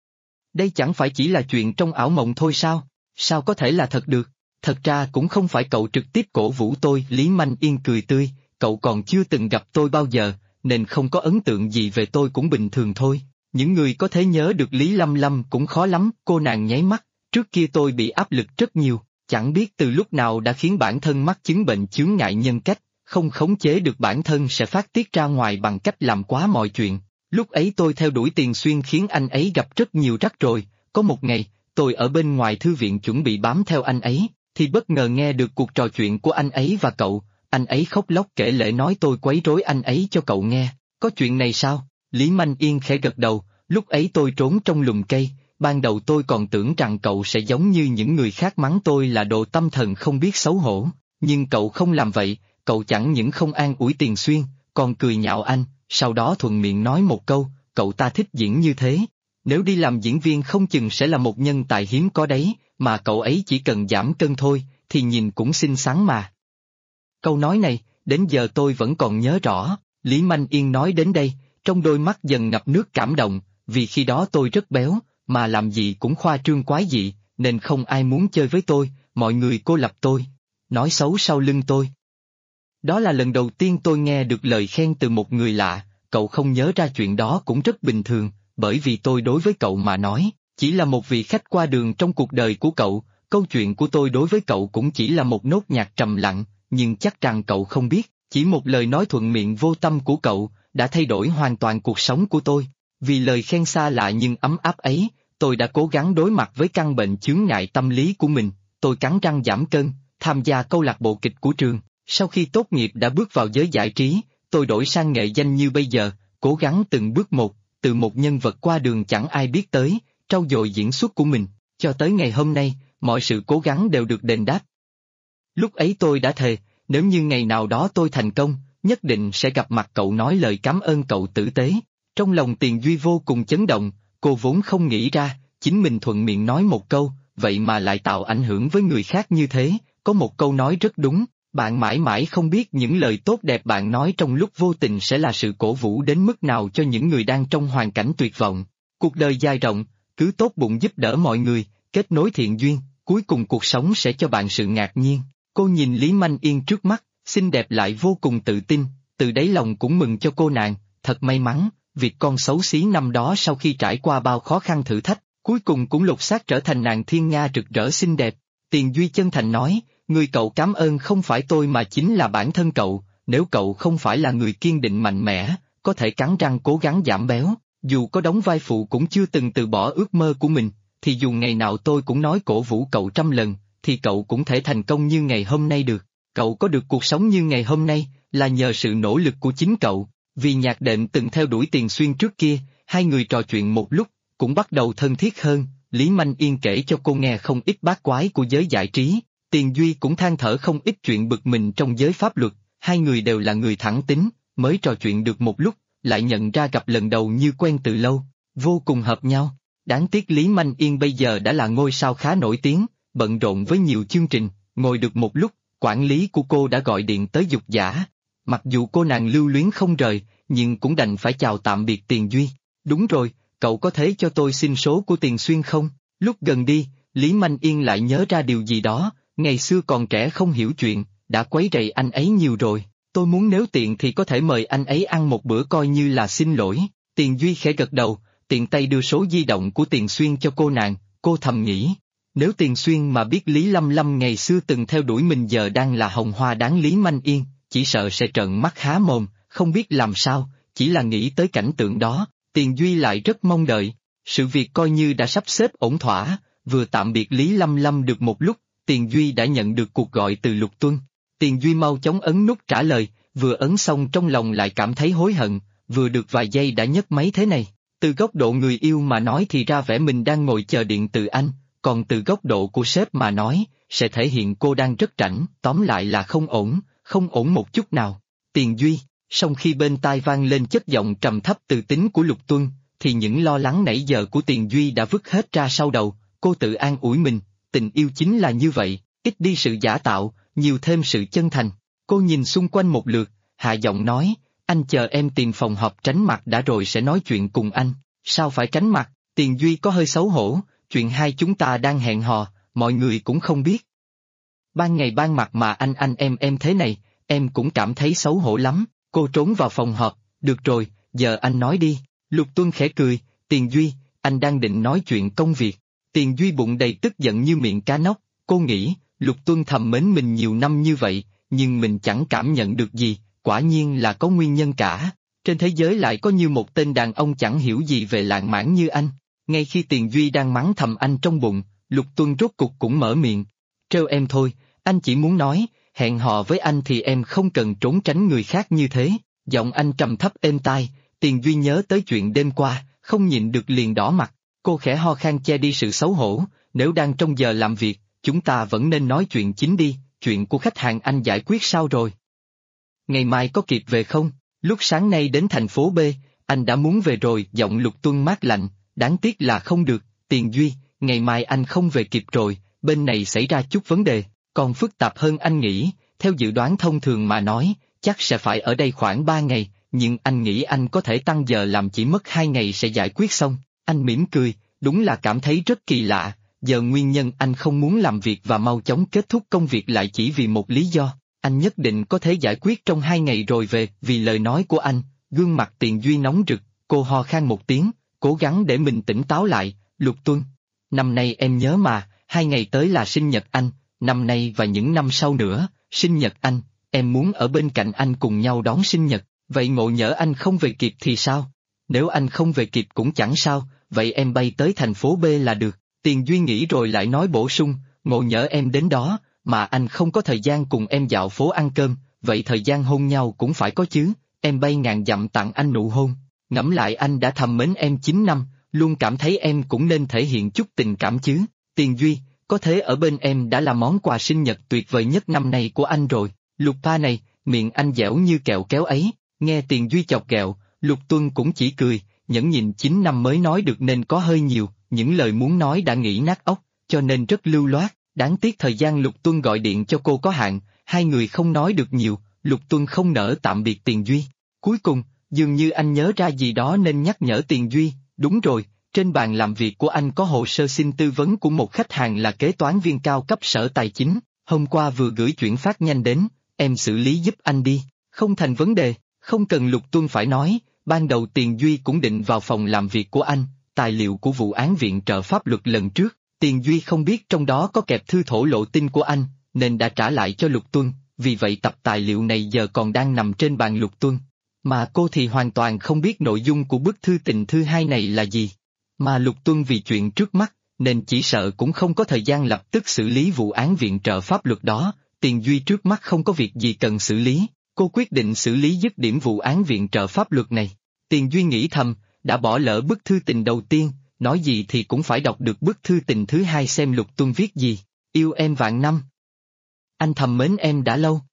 Đây chẳng phải chỉ là chuyện trong ảo mộng thôi sao? Sao có thể là thật được? Thật ra cũng không phải cậu trực tiếp cổ vũ tôi. Lý Manh Yên cười tươi, cậu còn chưa từng gặp tôi bao giờ, nên không có ấn tượng gì về tôi cũng bình thường thôi. Những người có thể nhớ được Lý Lâm Lâm cũng khó lắm. Cô nàng nháy mắt, trước kia tôi bị áp lực rất nhiều, chẳng biết từ lúc nào đã khiến bản thân mắc chứng bệnh chướng ngại nhân cách, không khống chế được bản thân sẽ phát tiết ra ngoài bằng cách làm quá mọi chuyện. Lúc ấy tôi theo đuổi Tiền Xuyên khiến anh ấy gặp rất nhiều rắc rối. Có một ngày, tôi ở bên ngoài thư viện chuẩn bị bám theo anh ấy, thì bất ngờ nghe được cuộc trò chuyện của anh ấy và cậu. Anh ấy khóc lóc kể lể nói tôi quấy rối anh ấy cho cậu nghe. Có chuyện này sao? Lý Manh Yên khẽ gật đầu, lúc ấy tôi trốn trong lùm cây, ban đầu tôi còn tưởng rằng cậu sẽ giống như những người khác mắng tôi là đồ tâm thần không biết xấu hổ, nhưng cậu không làm vậy, cậu chẳng những không an ủi Tiền Xuyên, còn cười nhạo anh, sau đó thuận miệng nói một câu, cậu ta thích diễn như thế. Nếu đi làm diễn viên không chừng sẽ là một nhân tài hiếm có đấy, mà cậu ấy chỉ cần giảm cân thôi, thì nhìn cũng xinh xắn mà. Câu nói này, đến giờ tôi vẫn còn nhớ rõ. Lý Manh Yên nói đến đây, trong đôi mắt dần ngập nước cảm động, vì khi đó tôi rất béo, mà làm gì cũng khoa trương quái dị, nên không ai muốn chơi với tôi, mọi người cô lập tôi, nói xấu sau lưng tôi. Đó là lần đầu tiên tôi nghe được lời khen từ một người lạ, cậu không nhớ ra chuyện đó cũng rất bình thường, bởi vì tôi đối với cậu mà nói, chỉ là một vị khách qua đường trong cuộc đời của cậu, câu chuyện của tôi đối với cậu cũng chỉ là một nốt nhạc trầm lặng, nhưng chắc rằng cậu không biết, chỉ một lời nói thuận miệng vô tâm của cậu, đã thay đổi hoàn toàn cuộc sống của tôi. Vì lời khen xa lạ nhưng ấm áp ấy, tôi đã cố gắng đối mặt với căn bệnh chướng ngại tâm lý của mình, tôi cắn răng giảm cân, tham gia câu lạc bộ kịch của trường. Sau khi tốt nghiệp đã bước vào giới giải trí, tôi đổi sang nghệ danh như bây giờ, cố gắng từng bước một, từ một nhân vật qua đường chẳng ai biết tới, trau dồi diễn xuất của mình, cho tới ngày hôm nay, mọi sự cố gắng đều được đền đáp. Lúc ấy tôi đã thề, nếu như ngày nào đó tôi thành công, nhất định sẽ gặp mặt cậu nói lời cảm ơn cậu tử tế. Trong lòng Tiền Duy vô cùng chấn động, cô vốn không nghĩ ra, chính mình thuận miệng nói một câu, vậy mà lại tạo ảnh hưởng với người khác như thế, có một câu nói rất đúng. Bạn mãi mãi không biết những lời tốt đẹp bạn nói trong lúc vô tình sẽ là sự cổ vũ đến mức nào cho những người đang trong hoàn cảnh tuyệt vọng. Cuộc đời dài rộng, cứ tốt bụng giúp đỡ mọi người, kết nối thiện duyên, cuối cùng cuộc sống sẽ cho bạn sự ngạc nhiên. Cô nhìn Lý Manh Yên trước mắt, xinh đẹp lại vô cùng tự tin, từ đáy lòng cũng mừng cho cô nàng, thật may mắn, việc con xấu xí năm đó sau khi trải qua bao khó khăn thử thách, cuối cùng cũng lột xác trở thành nàng thiên nga rực rỡ xinh đẹp. Tiền Duy chân thành nói, người cậu cảm ơn không phải tôi mà chính là bản thân cậu, nếu cậu không phải là người kiên định mạnh mẽ, có thể cắn răng cố gắng giảm béo, dù có đóng vai phụ cũng chưa từng từ bỏ ước mơ của mình, thì dù ngày nào tôi cũng nói cổ vũ cậu 100 lần, thì cậu cũng thể thành công như ngày hôm nay được. Cậu có được cuộc sống như ngày hôm nay, là nhờ sự nỗ lực của chính cậu, vì nhạc đệm từng theo đuổi Tiền Xuyên trước kia, hai người trò chuyện một lúc, cũng bắt đầu thân thiết hơn, Lý Manh Yên kể cho cô nghe không ít bát quái của giới giải trí. Tiền Duy cũng than thở không ít chuyện bực mình trong giới pháp luật, hai người đều là người thẳng tính, mới trò chuyện được một lúc, lại nhận ra gặp lần đầu như quen từ lâu, vô cùng hợp nhau. Đáng tiếc Lý Manh Yên bây giờ đã là ngôi sao khá nổi tiếng, bận rộn với nhiều chương trình, ngồi được một lúc, quản lý của cô đã gọi điện tới giục giã. Mặc dù cô nàng lưu luyến không rời, nhưng cũng đành phải chào tạm biệt Tiền Duy. Đúng rồi, cậu có thể cho tôi xin số của Tiền Xuyên không? Lúc gần đi, Lý Manh Yên lại nhớ ra điều gì đó. Ngày xưa còn trẻ không hiểu chuyện, đã quấy rầy anh ấy nhiều rồi, tôi muốn nếu tiện thì có thể mời anh ấy ăn một bữa coi như là xin lỗi. Tiền Duy khẽ gật đầu, tiện tay đưa số di động của Tiền Xuyên cho cô nàng, cô thầm nghĩ. Nếu Tiền Xuyên mà biết Lý Lâm Lâm ngày xưa từng theo đuổi mình giờ đang là hồng hoa đáng Lý Manh Yên, chỉ sợ sẽ trợn mắt há mồm, không biết làm sao, chỉ là nghĩ tới cảnh tượng đó, Tiền Duy lại rất mong đợi. Sự việc coi như đã sắp xếp ổn thỏa, vừa tạm biệt Lý Lâm Lâm được một lúc, Tiền Duy đã nhận được cuộc gọi từ Lục Tuân. Tiền Duy mau chóng ấn nút trả lời, vừa ấn xong trong lòng lại cảm thấy hối hận, vừa được vài giây đã nhấc máy thế này. Từ góc độ người yêu mà nói thì ra vẻ mình đang ngồi chờ điện từ anh, còn từ góc độ của sếp mà nói, sẽ thể hiện cô đang rất rảnh, tóm lại là không ổn một chút nào. Tiền Duy, song khi bên tai vang lên chất giọng trầm thấp từ tính của Lục Tuân, thì những lo lắng nãy giờ của Tiền Duy đã vứt hết ra sau đầu, cô tự an ủi mình. Tình yêu chính là như vậy, ít đi sự giả tạo, nhiều thêm sự chân thành. Cô nhìn xung quanh một lượt, hạ giọng nói, anh chờ em tìm phòng họp tránh mặt đã rồi sẽ nói chuyện cùng anh. Sao phải tránh mặt? Tiền Duy có hơi xấu hổ, chuyện hai chúng ta đang hẹn hò, mọi người cũng không biết. Ban ngày ban mặt mà anh em thế này, em cũng cảm thấy xấu hổ lắm. Cô trốn vào phòng họp, được rồi, giờ anh nói đi. Lục Tuân khẽ cười, Tiền Duy, anh đang định nói chuyện công việc. Tiền Duy bụng đầy tức giận như miệng cá nóc, cô nghĩ, Lục Tuân thầm mến mình nhiều năm như vậy, nhưng mình chẳng cảm nhận được gì, quả nhiên là có nguyên nhân cả. Trên thế giới lại có như một tên đàn ông chẳng hiểu gì về lãng mạn như anh. Ngay khi Tiền Duy đang mắng thầm anh trong bụng, Lục Tuân rốt cục cũng mở miệng. Trêu em thôi, anh chỉ muốn nói, hẹn hò với anh thì em không cần trốn tránh người khác như thế. Giọng anh trầm thấp êm tai, Tiền Duy nhớ tới chuyện đêm qua, không nhịn được liền đỏ mặt. Cô khẽ ho khan che đi sự xấu hổ, nếu đang trong giờ làm việc, chúng ta vẫn nên nói chuyện chính đi, chuyện của khách hàng anh giải quyết sao rồi? Ngày mai có kịp về không? Lúc sáng nay đến thành phố B, anh đã muốn về rồi, giọng Lục Tuân mát lạnh, đáng tiếc là không được, Tiền Duy, ngày mai anh không về kịp rồi, bên này xảy ra chút vấn đề, còn phức tạp hơn anh nghĩ, theo dự đoán thông thường mà nói, chắc sẽ phải ở đây khoảng 3 ngày, nhưng anh nghĩ anh có thể tăng giờ làm chỉ mất 2 ngày sẽ giải quyết xong. Anh mỉm cười, đúng là cảm thấy rất kỳ lạ, giờ nguyên nhân anh không muốn làm việc và mau chóng kết thúc công việc lại chỉ vì một lý do. Anh nhất định có thể giải quyết trong 2 ngày rồi về. Vì lời nói của anh, gương mặt Tiền Duy nóng rực, cô ho khan một tiếng, cố gắng để mình tỉnh táo lại. Lục Tuân, năm nay em nhớ mà, 2 ngày tới là sinh nhật anh, năm nay và những năm sau nữa, sinh nhật anh, em muốn ở bên cạnh anh cùng nhau đón sinh nhật. Vậy ngộ nhỡ anh không về kịp thì sao? Nếu anh không về kịp cũng chẳng sao, vậy em bay tới thành phố B là được. Tiền Duy nghĩ rồi lại nói bổ sung, ngộ nhỡ em đến đó, mà anh không có thời gian cùng em dạo phố ăn cơm, vậy thời gian hôn nhau cũng phải có chứ, em bay ngàn dặm tặng anh nụ hôn. Ngẫm lại anh đã thầm mến em 9 năm, luôn cảm thấy em cũng nên thể hiện chút tình cảm chứ. Tiền Duy, có thế ở bên em đã là món quà sinh nhật tuyệt vời nhất năm nay của anh rồi. Lục pa này, miệng anh dẻo như kẹo kéo ấy. Nghe Tiền Duy chọc ghẹo, Lục Tuân cũng chỉ cười, nhẫn nhịn 9 năm mới nói được nên có hơi nhiều, những lời muốn nói đã nghĩ nát óc, cho nên rất lưu loát. Đáng tiếc thời gian Lục Tuân gọi điện cho cô có hạn, hai người không nói được nhiều, Lục Tuân không nỡ tạm biệt Tiền Duy. Cuối cùng, dường như anh nhớ ra gì đó nên nhắc nhở Tiền Duy, đúng rồi, trên bàn làm việc của anh có hồ sơ xin tư vấn của một khách hàng là kế toán viên cao cấp Sở Tài chính, hôm qua vừa gửi chuyển phát nhanh đến, em xử lý giúp anh đi, không thành vấn đề, không cần Lục Tuân phải nói, ban đầu Tiền Duy cũng định vào phòng làm việc của anh, tài liệu của vụ án viện trợ pháp luật lần trước. Tiền Duy không biết trong đó có kẹp thư thổ lộ tin của anh, nên đã trả lại cho Lục Tuân, vì vậy tập tài liệu này giờ còn đang nằm trên bàn Lục Tuân. Mà cô thì hoàn toàn không biết nội dung của bức thư tình thư 2 này là gì. Mà Lục Tuân vì chuyện trước mắt, nên chỉ sợ cũng không có thời gian lập tức xử lý vụ án viện trợ pháp luật đó, Tiền Duy trước mắt không có việc gì cần xử lý, cô quyết định xử lý dứt điểm vụ án viện trợ pháp luật này. Tiền Duy nghĩ thầm, đã bỏ lỡ bức thư tình đầu tiên, nói gì thì cũng phải đọc được bức thư tình thứ 2 xem Lục Tuân viết gì. Yêu em vạn năm. Anh thầm mến em đã lâu.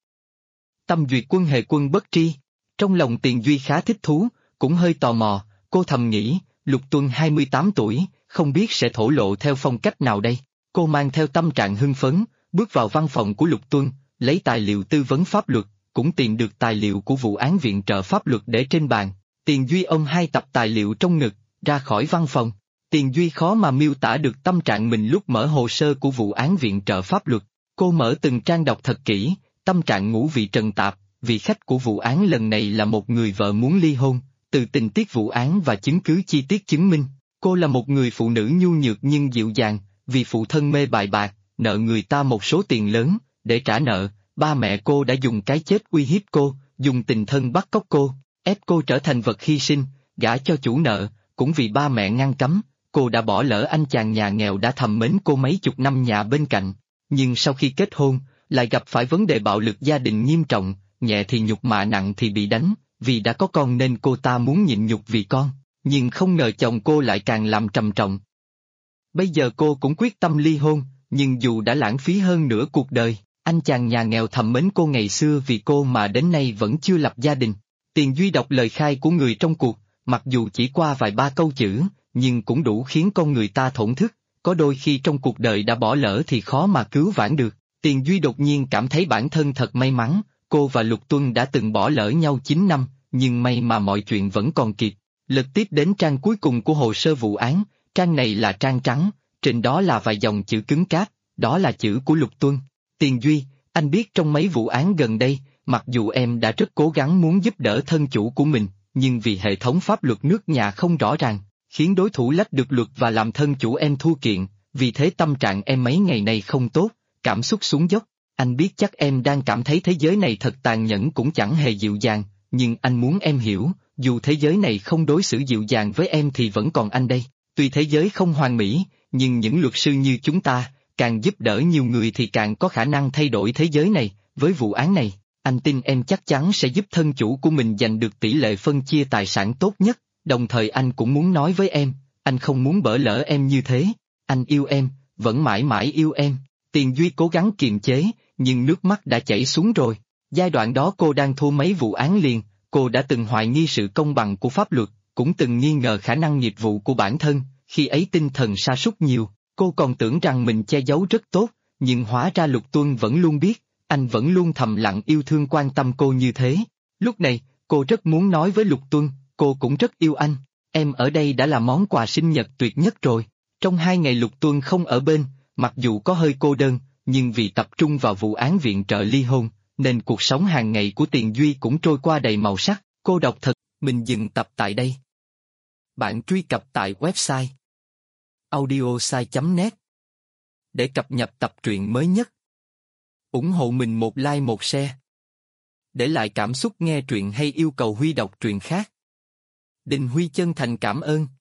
Tâm duyệt quân hề quân bất tri. Trong lòng Tiền Duy khá thích thú, cũng hơi tò mò, cô thầm nghĩ, Lục Tuân 28 tuổi, không biết sẽ thổ lộ theo phong cách nào đây. Cô mang theo tâm trạng hưng phấn, bước vào văn phòng của Lục Tuân, lấy tài liệu tư vấn pháp luật, cũng tìm được tài liệu của vụ án viện trợ pháp luật để trên bàn. Tiền Duy ôm 2 tập tài liệu trong ngực, ra khỏi văn phòng. Tiền Duy khó mà miêu tả được tâm trạng mình lúc mở hồ sơ của vụ án viện trợ pháp luật. Cô mở từng trang đọc thật kỹ, tâm trạng ngũ vị trần tạp, vị khách của vụ án lần này là một người vợ muốn ly hôn, từ tình tiết vụ án và chứng cứ chi tiết chứng minh. Cô là một người phụ nữ nhu nhược nhưng dịu dàng, vì phụ thân mê bài bạc, nợ người ta một số tiền lớn, để trả nợ, ba mẹ cô đã dùng cái chết uy hiếp cô, dùng tình thân bắt cóc cô, ép cô trở thành vật hy sinh, gả cho chủ nợ, cũng vì ba mẹ ngăn cấm. Cô đã bỏ lỡ anh chàng nhà nghèo đã thầm mến cô mấy chục năm nhà bên cạnh, nhưng sau khi kết hôn, lại gặp phải vấn đề bạo lực gia đình nghiêm trọng, nhẹ thì nhục mạ nặng thì bị đánh, vì đã có con nên cô ta muốn nhịn nhục vì con, nhưng không ngờ chồng cô lại càng làm trầm trọng. Bây giờ cô cũng quyết tâm ly hôn, nhưng dù đã lãng phí hơn nửa cuộc đời, anh chàng nhà nghèo thầm mến cô ngày xưa vì cô mà đến nay vẫn chưa lập gia đình. Tiền Duy đọc lời khai của người trong cuộc, mặc dù chỉ qua vài ba câu chữ, nhưng cũng đủ khiến con người ta thổn thức, có đôi khi trong cuộc đời đã bỏ lỡ thì khó mà cứu vãn được. Tiền Duy đột nhiên cảm thấy bản thân thật may mắn, cô và Lục Tuân đã từng bỏ lỡ nhau 9 năm, nhưng may mà mọi chuyện vẫn còn kịp. Lật tiếp đến trang cuối cùng của hồ sơ vụ án, trang này là trang trắng, trên đó là vài dòng chữ cứng cáp, đó là chữ của Lục Tuân. Tiền Duy, anh biết trong mấy vụ án gần đây, mặc dù em đã rất cố gắng muốn giúp đỡ thân chủ của mình, nhưng vì hệ thống pháp luật nước nhà không rõ ràng, khiến đối thủ lách được luật và làm thân chủ em thua kiện, vì thế tâm trạng em mấy ngày nay không tốt, cảm xúc xuống dốc. Anh biết chắc em đang cảm thấy thế giới này thật tàn nhẫn cũng chẳng hề dịu dàng, nhưng anh muốn em hiểu, dù thế giới này không đối xử dịu dàng với em thì vẫn còn anh đây. Tuy thế giới không hoàn mỹ, nhưng những luật sư như chúng ta, càng giúp đỡ nhiều người thì càng có khả năng thay đổi thế giới này. Với vụ án này, anh tin em chắc chắn sẽ giúp thân chủ của mình giành được tỷ lệ phân chia tài sản tốt nhất, đồng thời anh cũng muốn nói với em, anh không muốn bỏ lỡ em như thế, anh yêu em, vẫn mãi mãi yêu em. Tiền Duy cố gắng kiềm chế, nhưng nước mắt đã chảy xuống rồi. Giai đoạn đó cô đang thua mấy vụ án liền, cô đã từng hoài nghi sự công bằng của pháp luật, cũng từng nghi ngờ khả năng nghiệp vụ của bản thân, khi ấy tinh thần sa sút nhiều, cô còn tưởng rằng mình che giấu rất tốt, nhưng hóa ra Lục Tuân vẫn luôn biết, anh vẫn luôn thầm lặng yêu thương quan tâm cô như thế. Lúc này, cô rất muốn nói với Lục Tuân, cô cũng rất yêu anh, em ở đây đã là món quà sinh nhật tuyệt nhất rồi. Trong 2 ngày Lục Tuân không ở bên, mặc dù có hơi cô đơn, nhưng vì tập trung vào vụ án viện trợ ly hôn, nên cuộc sống hàng ngày của Tiền Duy cũng trôi qua đầy màu sắc, cô độc thật. Mình dừng tập tại đây. Bạn truy cập tại website audiosai.net để cập nhật tập truyện mới nhất. Ủng hộ mình một like một share. Để lại cảm xúc nghe truyện hay yêu cầu Huy đọc truyện khác. Đình Huy chân thành cảm ơn.